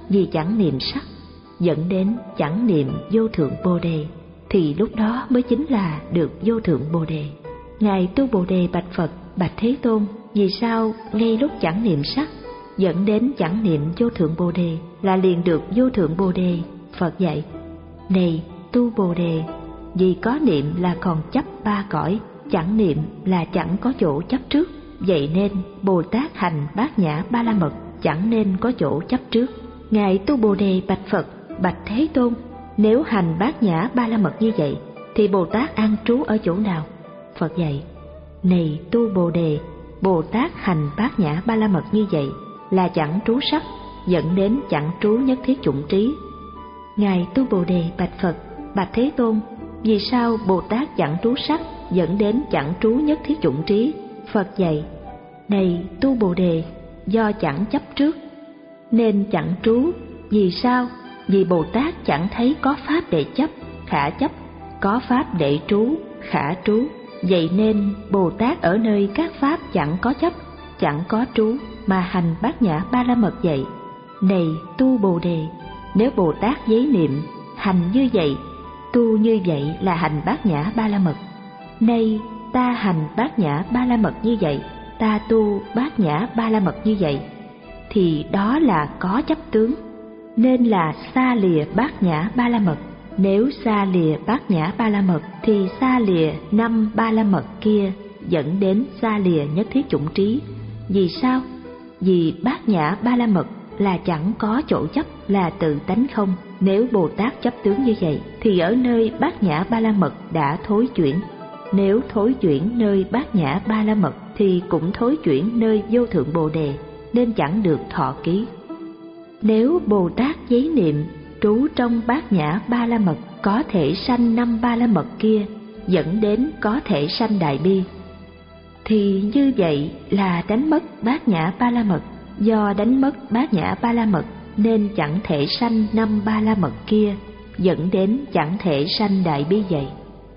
vì chẳng niệm sắc, dẫn đến chẳng niệm vô thượng Bồ Đề, thì lúc đó mới chính là được vô thượng Bồ Đề. Ngài Tu Bồ Đề bạch Phật: Bạch Thế Tôn, vì sao ngay lúc chẳng niệm sắc dẫn đến chẳng niệm vô thượng Bồ Đề là liền được vô thượng Bồ Đề? Phật dạy: Này Tu Bồ Đề, vì có niệm là còn chấp ba cõi, chẳng niệm là chẳng có chỗ chấp trước, vậy nên Bồ Tát hành bát nhã ba la mật chẳng nên có chỗ chấp trước. Ngài Tu Bồ Đề bạch Phật: Bạch Thế Tôn, nếu hành bát nhã ba la mật như vậy thì Bồ Tát an trú ở chỗ nào? Phật dạy: Này Tu Bồ Đề, Bồ Tát hành bát nhã ba la mật như vậy là chẳng trú sắc, dẫn đến chẳng trú nhất thiết chủng trí. Ngài Tu Bồ Đề bạch Phật: Bạch Thế Tôn, vì sao Bồ Tát chẳng trú sắc, dẫn đến chẳng trú nhất thiết chủng trí? Phật dạy: Này Tu Bồ Đề, do chẳng chấp trước nên chẳng trú. Vì sao? Vì Bồ Tát chẳng thấy có pháp để chấp, khả chấp, có pháp để trú, khả trú, vậy nên Bồ Tát ở nơi các pháp chẳng có chấp, chẳng có trú mà hành bát nhã ba la mật vậy. Này Tu Bồ Đề, nếu Bồ Tát giấy niệm hành như vậy, tu như vậy là hành bát nhã ba la mật. Nay ta hành bát nhã ba la mật như vậy, ta tu bát nhã ba la mật như vậy, thì đó là có chấp tướng, nên là xa lìa bát nhã ba la mật. Nếu xa lìa bát nhã ba la mật thì xa lìa năm ba la mật kia, dẫn đến xa lìa nhất thiết chủng trí. Vì sao? Vì bát nhã ba la mật là chẳng có chỗ chấp, là tự tánh không. Nếu Bồ Tát chấp tướng như vậy thì ở nơi bát nhã ba la mật đã thối chuyển. Nếu thối chuyển nơi bát nhã ba la mật thì cũng thối chuyển nơi vô thượng Bồ Đề, nên chẳng được thọ ký. Nếu Bồ Tát giấy niệm trú trong bát nhã ba la mật, có thể sanh năm ba la mật kia, dẫn đến có thể sanh đại bi, thì như vậy là đánh mất bát nhã ba la mật. Do đánh mất bát nhã ba la mật nên chẳng thể sanh năm ba la mật kia, dẫn đến chẳng thể sanh đại bi vậy.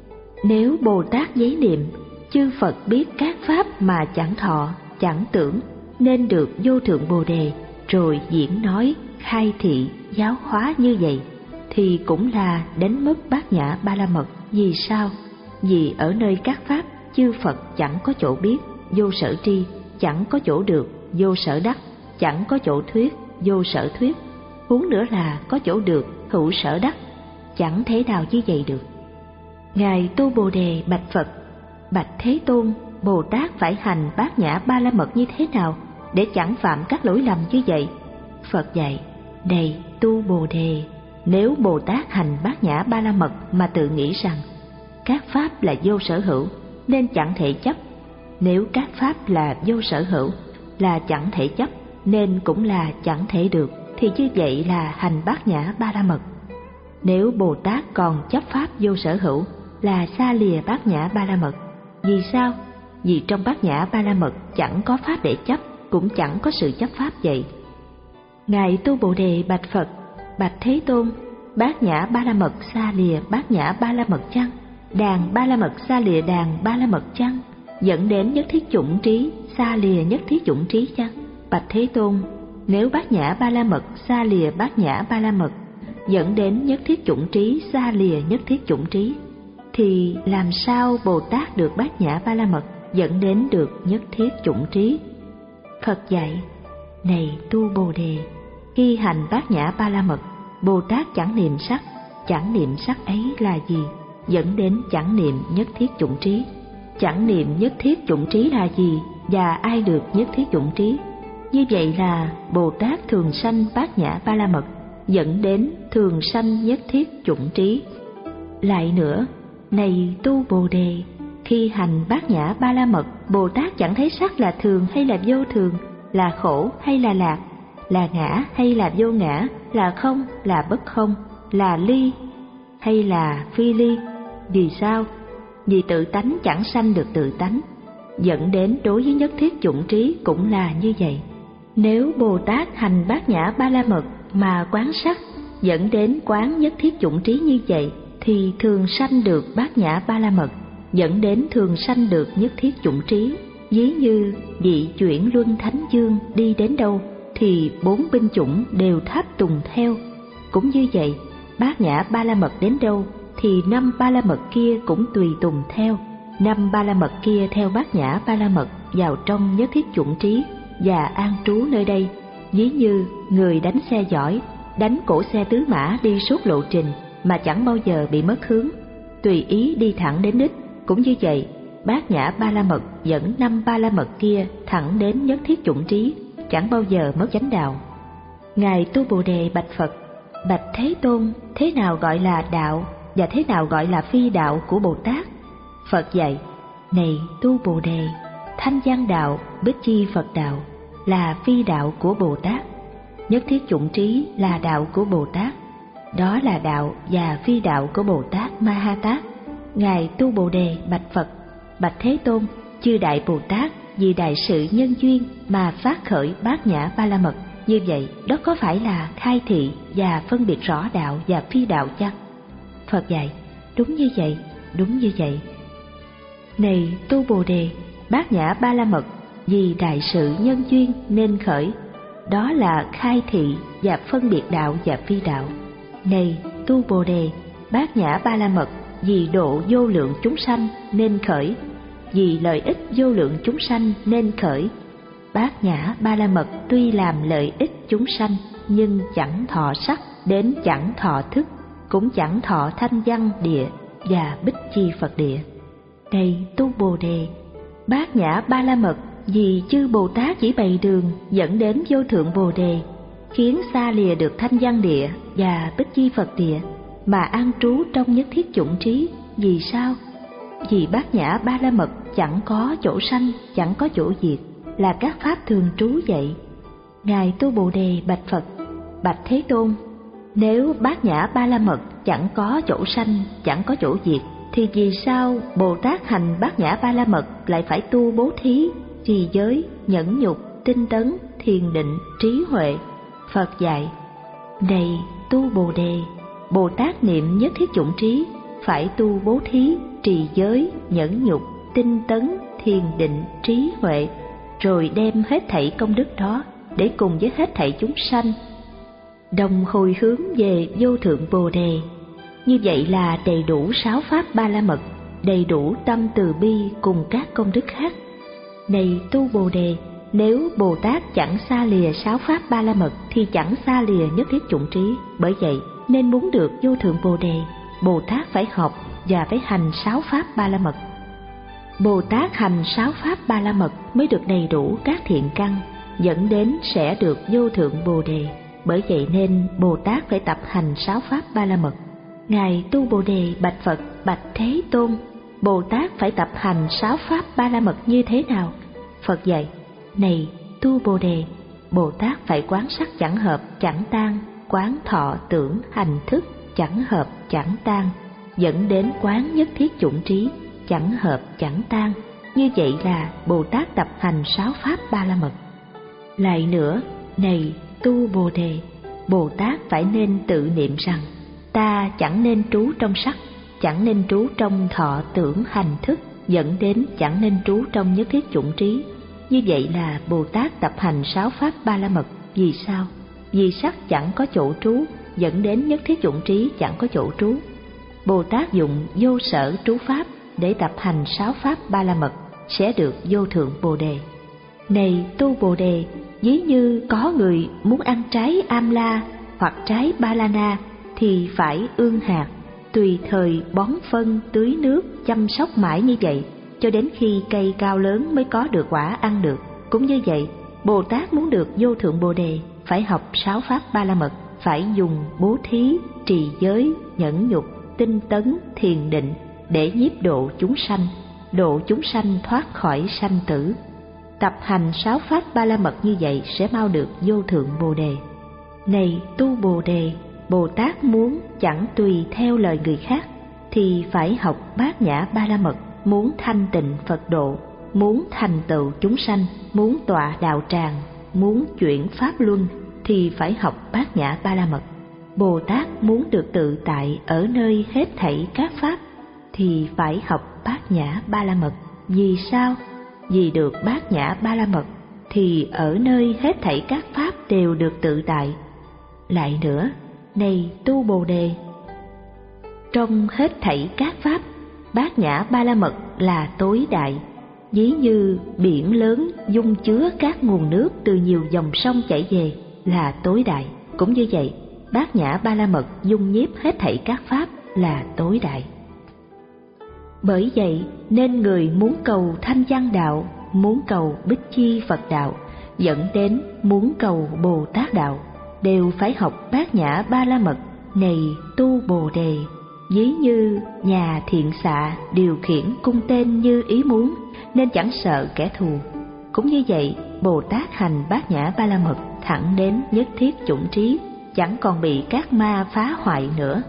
Nếu Bồ Tát giấy niệm, chư Phật biết các pháp mà chẳng thọ, chẳng tưởng, nên được vô thượng Bồ Đề, rồi diễn nói, khai thị, giáo hóa như vậy, thì cũng là đánh mất bát nhã ba la mật. Vì sao? Vì ở nơi các pháp chư Phật chẳng có chỗ biết, vô sở tri, chẳng có chỗ được, vô sở đắc, chẳng có chỗ thuyết, vô sở thuyết, huống nữa là có chỗ được, hữu sở đắc, chẳng thể nào như vậy được. Ngài Tu Bồ Đề bạch Phật: Bạch Thế Tôn, Bồ Tát phải hành bát nhã ba la mật như thế nào để chẳng phạm các lỗi lầm như vậy? Phật dạy: Này Tu Bồ Đề, nếu Bồ Tát hành bát nhã ba la mật mà tự nghĩ rằng các pháp là vô sở hữu nên chẳng thể chấp, nếu các pháp là vô sở hữu là chẳng thể chấp nên cũng là chẳng thể được, thì như vậy là hành bát nhã ba la mật. Nếu Bồ Tát còn chấp pháp vô sở hữu là xa lìa bát nhã ba la mật. Vì sao? Vì trong bát nhã ba la mật chẳng có pháp để chấp, cũng chẳng có sự chấp pháp vậy. Ngài Tu Bồ Đề bạch Phật: Bạch Thế Tôn, bát nhã ba la mật xa lìa bát nhã ba la mật chăng? Đàn ba la mật xa lìa đàn ba la mật chăng? Dẫn đến nhất thiết chủng trí xa lìa nhất thiết chủng trí chăng? Bạch Thế Tôn, nếu bát nhã ba la mật xa lìa bát nhã ba la mật, dẫn đến nhất thiết chủng trí xa lìa nhất thiết chủng trí, thì làm sao Bồ Tát được bát nhã ba la mật, dẫn đến được nhất thiết chủng trí? Phật dạy: Này Tu Bồ Đề, khi hành bát nhã ba la mật, Bồ Tát chẳng niệm sắc, chẳng niệm sắc ấy là gì, dẫn đến chẳng niệm nhất thiết chủng trí. Chẳng niệm nhất thiết chủng trí là gì, và ai được nhất thiết chủng trí? Như vậy là Bồ Tát thường sanh bát nhã ba la mật, dẫn đến thường sanh nhất thiết chủng trí. Lại nữa, này Tu Bồ Đề, khi hành bát nhã ba la mật, Bồ Tát chẳng thấy sắc là thường hay là vô thường, là khổ hay là lạc, là ngã hay là vô ngã, là không, là bất không, là ly hay là phi ly. Vì sao? Vì tự tánh chẳng sanh được tự tánh, dẫn đến đối với nhất thiết chủng trí cũng là như vậy. Nếu Bồ Tát hành bát nhã ba la mật mà quán sắc, dẫn đến quán nhất thiết chủng trí như vậy, thì thường sanh được bát nhã ba la mật, dẫn đến thường sanh được nhất thiết chủng trí. Ví như vị chuyển luân thánh dương đi đến đâu thì bốn binh chủng đều tháp tùng theo. Cũng như vậy, Bát Nhã Ba La Mật đến đâu thì năm Ba La Mật kia cũng tùy tùng theo. Năm Ba La Mật kia theo Bát Nhã Ba La Mật vào trong nhất thiết chủng trí và an trú nơi đây. Ví như người đánh xe giỏi, đánh cổ xe tứ mã đi suốt lộ trình mà chẳng bao giờ bị mất hướng, tùy ý đi thẳng đến đích. Cũng như vậy, Bát Nhã Ba La Mật dẫn năm Ba La Mật kia thẳng đến nhất thiết chủng trí, chẳng bao giờ mất chánh đạo. Ngài Tu Bồ Đề bạch Phật: Bạch Thế Tôn, thế nào gọi là đạo và thế nào gọi là phi đạo của Bồ Tát? Phật dạy: Này Tu Bồ Đề, Thanh Văn đạo, Bích Chi Phật đạo là phi đạo của Bồ Tát, nhất thiết chủng trí là đạo của Bồ Tát. Đó là đạo và phi đạo của Bồ Tát Ma Ha Tát. Ngài Tu Bồ Đề bạch Phật: Bạch Thế Tôn, chư đại Bồ Tát vì đại sự nhân duyên mà phát khởi Bát Nhã Ba La Mật, như vậy đó có phải là khai thị và phân biệt rõ đạo và phi đạo chăng? Phật dạy: Đúng như vậy, đúng như vậy. Này Tu Bồ Đề, Bát Nhã Ba La Mật vì đại sự nhân duyên nên khởi, đó là khai thị và phân biệt đạo và phi đạo. Này Tu Bồ Đề, Bát Nhã Ba La Mật vì độ vô lượng chúng sanh nên khởi, vì lợi ích vô lượng chúng sanh nên khởi. Bát Nhã Ba La Mật tuy làm lợi ích chúng sanh nhưng chẳng thọ sắc, đến chẳng thọ thức, cũng chẳng thọ thanh văn địa và bích chi Phật địa. Này Tu Bồ Đề, Bát Nhã Ba La Mật vì chư Bồ Tát chỉ bày đường dẫn đến vô thượng Bồ Đề, khiến xa lìa được thanh văn địa và bích chi Phật địa mà an trú trong nhất thiết chủng trí. Vì sao? Vì Bát Nhã Ba La Mật chẳng có chỗ sanh, chẳng có chỗ diệt, là các pháp thường trú vậy. Ngài Tu Bồ Đề bạch Phật: Bạch Thế Tôn, nếu Bát Nhã Ba La Mật chẳng có chỗ sanh, chẳng có chỗ diệt, thì vì sao Bồ Tát hành Bát Nhã Ba La Mật lại phải tu bố thí, trì giới, nhẫn nhục, tinh tấn, thiền định, trí huệ? Phật dạy: Này Tu Bồ Đề, Bồ Tát niệm nhất thiết chủng trí phải tu bố thí, trì giới, nhẫn nhục, tinh tấn, thiền định, trí huệ, rồi đem hết thảy công đức đó để cùng với hết thảy chúng sanh đồng hồi hướng về vô thượng Bồ Đề. Như vậy là đầy đủ sáu pháp Ba La Mật, đầy đủ tâm từ bi cùng các công đức khác. Này Tu Bồ Đề, nếu Bồ Tát chẳng xa lìa sáu pháp Ba La Mật thì chẳng xa lìa nhất thiết chủng trí. Bởi vậy nên muốn được vô thượng Bồ Đề, Bồ Tát phải học và phải hành sáu pháp Ba La Mật. Bồ Tát hành sáu pháp Ba La Mật mới được đầy đủ các thiện căn, dẫn đến sẽ được vô thượng Bồ Đề. Bởi vậy nên Bồ Tát phải tập hành sáu pháp Ba La Mật. Ngài Tu Bồ Đề bạch Phật: Bạch Thế Tôn, Bồ Tát phải tập hành sáu pháp Ba La Mật như thế nào? Phật dạy: Này Tu Bồ Đề, Bồ Tát phải quán sắc chẳng hợp chẳng tan, quán thọ tưởng hành thức chẳng hợp chẳng tan, dẫn đến quán nhất thiết chủng trí chẳng hợp chẳng tan. Như vậy là Bồ Tát tập hành sáu pháp Ba La Mật. Lại nữa, này Tu Bồ Đề, Bồ Tát phải nên tự niệm rằng ta chẳng nên trú trong sắc, chẳng nên trú trong thọ tưởng hành thức, dẫn đến chẳng nên trú trong nhất thiết chủng trí. Như vậy là Bồ Tát tập hành sáu pháp Ba La Mật. Vì sao? Vì sắc chẳng có chỗ trú, dẫn đến nhất thiết chủng trí chẳng có chỗ trú. Bồ Tát dùng vô sở trú pháp để tập hành sáu pháp Ba La Mật sẽ được vô thượng Bồ Đề. Này Tu Bồ Đề, ví như có người muốn ăn trái Amla hoặc trái Balana thì phải ương hạt, tùy thời bón phân, tưới nước, chăm sóc mãi như vậy, cho đến khi cây cao lớn mới có được quả ăn được. Cũng như vậy, Bồ Tát muốn được vô thượng Bồ Đề phải học sáu pháp Ba La Mật, phải dùng bố thí, trì giới, nhẫn nhục, tinh tấn, thiền định để nhiếp độ chúng sanh, độ chúng sanh thoát khỏi sanh tử. Tập hành sáu pháp Ba La Mật như vậy sẽ mau được vô thượng Bồ Đề. Này Tu Bồ Đề, Bồ Tát muốn chẳng tùy theo lời người khác thì phải học Bát Nhã Ba La Mật. Muốn thanh tịnh Phật độ, muốn thành tựu chúng sanh, muốn tọa đạo tràng, muốn chuyển pháp luân thì phải học Bát Nhã Ba La Mật. Bồ Tát muốn được tự tại ở nơi hết thảy các pháp thì phải học Bát Nhã Ba La Mật. Vì sao? Vì được Bát Nhã Ba La Mật, thì ở nơi hết thảy các pháp đều được tự tại. Lại nữa, này tu Bồ Đề, trong hết thảy các pháp, Bát Nhã Ba La Mật là tối đại. Ví như biển lớn dung chứa các nguồn nước từ nhiều dòng sông chảy về là tối đại. Cũng như vậy, Bát Nhã Ba La Mật dung nhiếp hết thảy các pháp là tối đại. Bởi vậy nên người muốn cầu Thanh Văn đạo, muốn cầu Bích Chi Phật đạo, dẫn đến muốn cầu Bồ Tát đạo, đều phải học Bát Nhã Ba La Mật. Này tu Bồ Đề, ví như nhà thiện xạ điều khiển cung tên như ý muốn, nên chẳng sợ kẻ thù. Cũng như vậy, Bồ Tát hành Bát Nhã Ba La Mật thẳng đến nhất thiết chủng trí, chẳng còn bị các ma phá hoại nữa.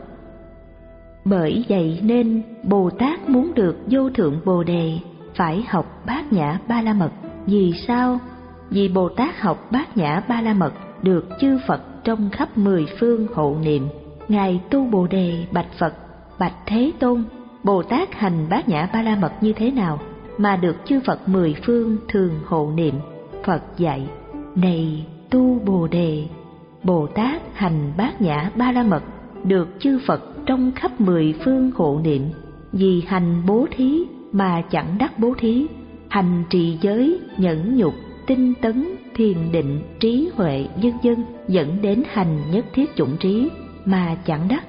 Bởi vậy nên Bồ Tát muốn được vô thượng Bồ Đề phải học Bát Nhã Ba La Mật. Vì sao? Vì Bồ Tát học Bát Nhã Ba La Mật được chư Phật trong khắp mười phương hộ niệm. Ngài tu Bồ Đề bạch Phật: bạch Thế Tôn, Bồ Tát hành Bát Nhã Ba La Mật như thế nào mà được chư Phật mười phương thường hộ niệm? Phật dạy: này tu Bồ Đề, Bồ Tát hành Bát Nhã Ba La Mật được chư Phật trong khắp mười phương hộ niệm, vì hành bố thí mà chẳng đắc bố thí, hành trì giới, nhẫn nhục, tinh tấn, thiền định, trí huệ vân vân, dẫn đến hành nhất thiết chủng trí mà chẳng đắc.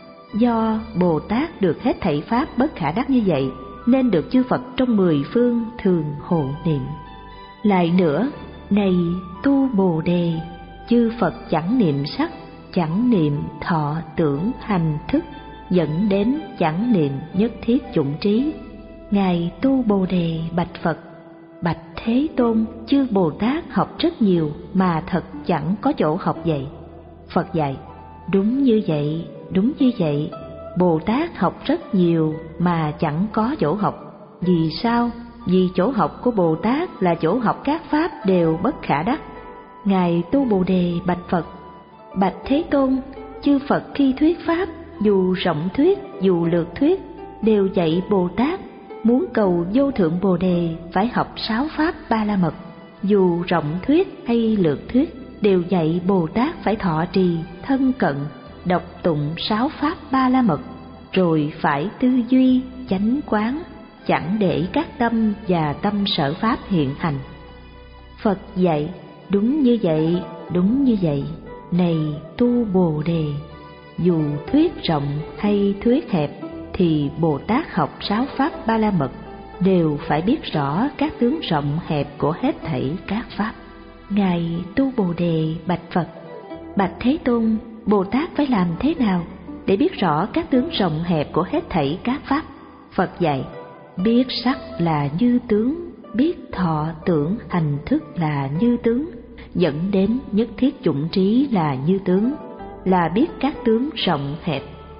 Do Bồ Tát được hết thảy pháp bất khả đắc như vậy, nên được chư Phật trong mười phương thường hộ niệm. Lại nữa, này tu Bồ Đề, chư Phật chẳng niệm sắc, chẳng niệm thọ tưởng hành thức, dẫn đến chẳng niệm nhất thiết chủng trí. Ngài tu Bồ Đề bạch Phật: bạch Thế Tôn, chư Bồ Tát học rất nhiều mà thật chẳng có chỗ học vậy. Phật dạy: đúng như vậy, đúng như vậy, Bồ Tát học rất nhiều mà chẳng có chỗ học. Vì sao? Vì chỗ học của Bồ Tát là chỗ học các pháp đều bất khả đắc. Ngài tu Bồ Đề bạch Phật: bạch Thế Tôn, chư Phật khi thuyết pháp, dù rộng thuyết, dù lược thuyết, đều dạy Bồ Tát muốn cầu vô thượng Bồ Đề phải học sáu pháp Ba La Mật. Dù rộng thuyết hay lược thuyết, đều dạy Bồ Tát phải thọ trì, thân cận, đọc tụng sáu pháp Ba La Mật, rồi phải tư duy, chánh quán, chẳng để các tâm và tâm sở pháp hiện hành. Phật dạy: đúng như vậy, đúng như vậy, này tu Bồ Đề, dù thuyết rộng hay thuyết hẹp, thì Bồ Tát học sáu pháp Ba La Mật đều phải biết rõ các tướng rộng hẹp của hết thảy các pháp. Ngài tu Bồ Đề bạch Phật: bạch Thế Tôn, Bồ Tát phải làm thế nào để biết rõ các tướng rộng hẹp của hết thảy các pháp? Phật dạy: biết sắc là như tướng, biết thọ tưởng hành thức là như tướng, dẫn đến nhất thiết chủng trí là như tướng, là biết các tướng rộng hẹp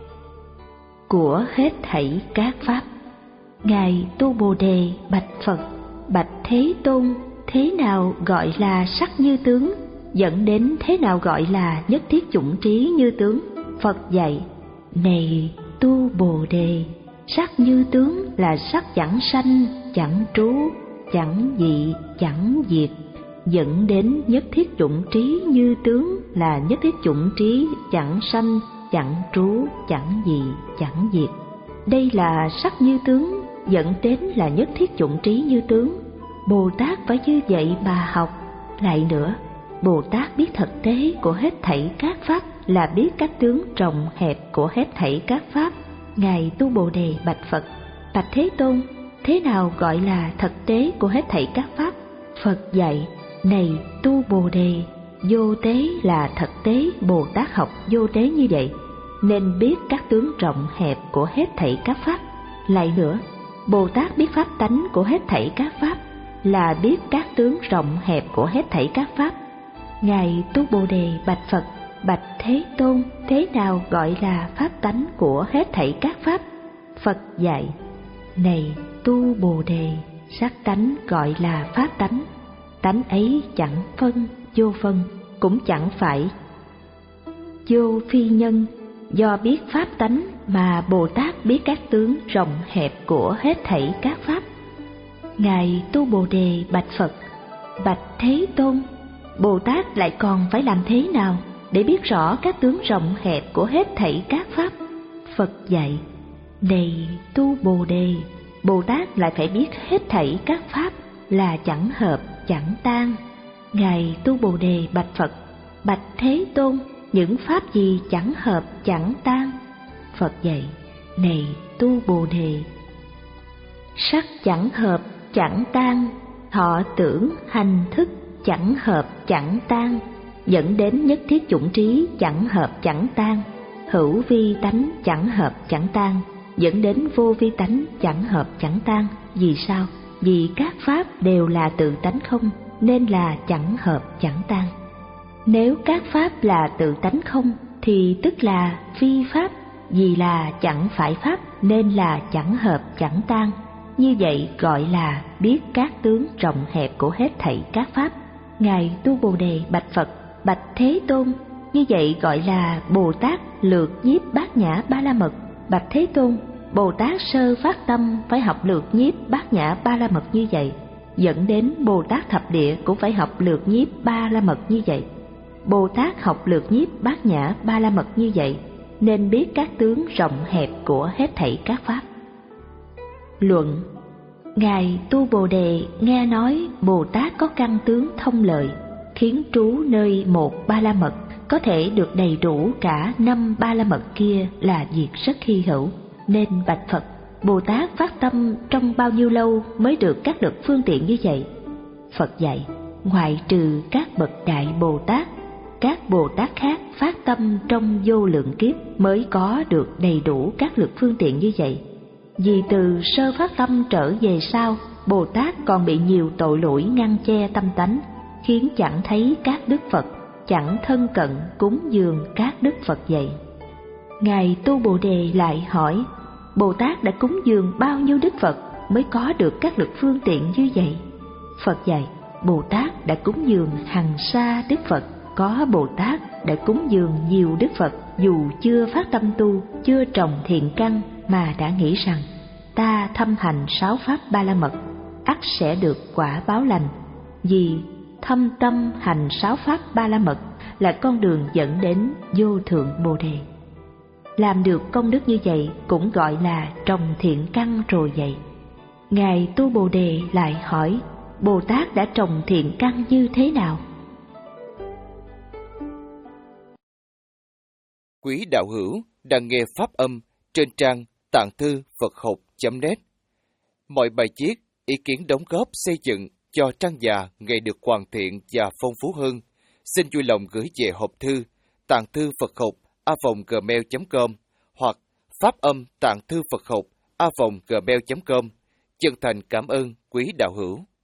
của hết thảy các pháp. Ngài tu Bồ Đề bạch Phật: bạch Thế Tôn, thế nào gọi là sắc như tướng, dẫn đến thế nào gọi là nhất thiết chủng trí như tướng? Phật dạy: này tu Bồ Đề, sắc như tướng là sắc chẳng sanh, chẳng trú, chẳng dị, chẳng diệt, dẫn đến nhất thiết chủng trí như tướng là nhất thiết chủng trí chẳng sanh, chẳng trú, chẳng dị, chẳng diệt. Đây là sắc như tướng, dẫn đến là nhất thiết chủng trí như tướng. Bồ Tát phải như vậy mà học. Lại nữa, Bồ Tát biết thực tế của hết thảy các pháp là biết các tướng rộng hẹp của hết thảy các pháp. Ngài tu Bồ Đề bạch Phật: bạch Thế Tôn, thế nào gọi là thực tế của hết thảy các pháp? Phật dạy: này tu Bồ Đề, vô tế là thực tế Bồ Tát học vô tế như vậy, nên biết các tướng rộng hẹp của hết thảy các pháp. Lại nữa, Bồ Tát biết pháp tánh của hết thảy các pháp là biết các tướng rộng hẹp của hết thảy các pháp. Ngài tu Bồ Đề bạch Phật: bạch Thế Tôn, thế nào gọi là pháp tánh của hết thảy các pháp? Phật dạy: này tu Bồ Đề, sắc tánh gọi là pháp tánh. Tánh ấy chẳng phân, vô phân, cũng chẳng phải vô phi nhân. Do biết pháp tánh mà Bồ Tát biết các tướng rộng hẹp của hết thảy các pháp. Ngài tu Bồ Đề bạch Phật: Bạch Thế Tôn, Bồ Tát lại còn phải làm thế nào để biết rõ các tướng rộng hẹp của hết thảy các pháp? Phật dạy: này tu Bồ Đề, Bồ Tát lại phải biết hết thảy các pháp là chẳng hợp chẳng tan. Ngài tu Bồ Đề bạch Phật: bạch Thế Tôn, những pháp gì chẳng hợp chẳng tan? Phật dạy: này tu Bồ Đề, sắc chẳng hợp chẳng tan, thọ tưởng hành thức chẳng hợp chẳng tan, dẫn đến nhất thiết chủng trí chẳng hợp chẳng tan, hữu vi tánh chẳng hợp chẳng tan, dẫn đến vô vi tánh chẳng hợp chẳng tan. Vì sao? Vì các pháp đều là tự tánh không, nên là chẳng hợp chẳng tan. Nếu các pháp là tự tánh không thì tức là phi pháp, vì là chẳng phải pháp nên là chẳng hợp chẳng tan. Như vậy gọi là biết các tướng rộng hẹp của hết thảy các pháp. Ngài tu Bồ Đề bạch Phật: bạch Thế Tôn, như vậy gọi là Bồ Tát lược nhiếp bát nhã ba la mật. Bạch Thế Tôn, Bồ Tát sơ phát tâm phải học lược nhiếp bát nhã ba la mật như vậy, dẫn đến Bồ Tát thập địa cũng phải học lược nhiếp ba la mật như vậy. Bồ Tát học lược nhiếp bát nhã ba la mật như vậy, nên biết các tướng rộng hẹp của hết thảy các pháp. Luận: Ngài tu Bồ Đề nghe nói Bồ Tát có căn tướng thông lợi, khiến trú nơi một ba la mật có thể được đầy đủ cả năm ba la mật kia là việc rất hy hữu, nên bạch Phật: Bồ Tát phát tâm trong bao nhiêu lâu mới được các lực phương tiện như vậy? Phật dạy: ngoại trừ các bậc đại Bồ Tát, các Bồ Tát khác phát tâm trong vô lượng kiếp mới có được đầy đủ các lực phương tiện như vậy. Vì từ sơ phát tâm trở về sau, Bồ Tát còn bị nhiều tội lỗi ngăn che tâm tánh, khiến chẳng thấy các đức Phật, chẳng thân cận cúng dường các đức Phật vậy. Ngài tu Bồ Đề lại hỏi: Bồ Tát đã cúng dường bao nhiêu đức Phật mới có được các lực phương tiện như vậy? Phật dạy: Bồ Tát đã cúng dường hằng sa đức Phật. Có Bồ Tát đã cúng dường nhiều đức Phật, dù chưa phát tâm tu, chưa trồng thiện căn mà đã nghĩ rằng ta thâm hành sáu pháp ba la mật, ắt sẽ được quả báo lành. Vì thâm tâm hành sáu pháp ba la mật là con đường dẫn đến vô thượng Bồ Đề. Làm được công đức như vậy cũng gọi là trồng thiện căn rồi vậy. Ngài tu Bồ Đề lại hỏi: Bồ Tát đã trồng thiện căn như thế nào? Quý đạo hữu đang nghe pháp âm trên trang tạng thư Phật học chấm net. Mọi bài viết, ý kiến đóng góp xây dựng cho trang già ngày được hoàn thiện và phong phú hơn, xin vui lòng gửi về hộp thư tạng thư Phật học a vòng gmail chấm com hoặc pháp âm tạng thư Phật học a vòng gmail chấm com. Chân thành cảm ơn quý đạo hữu.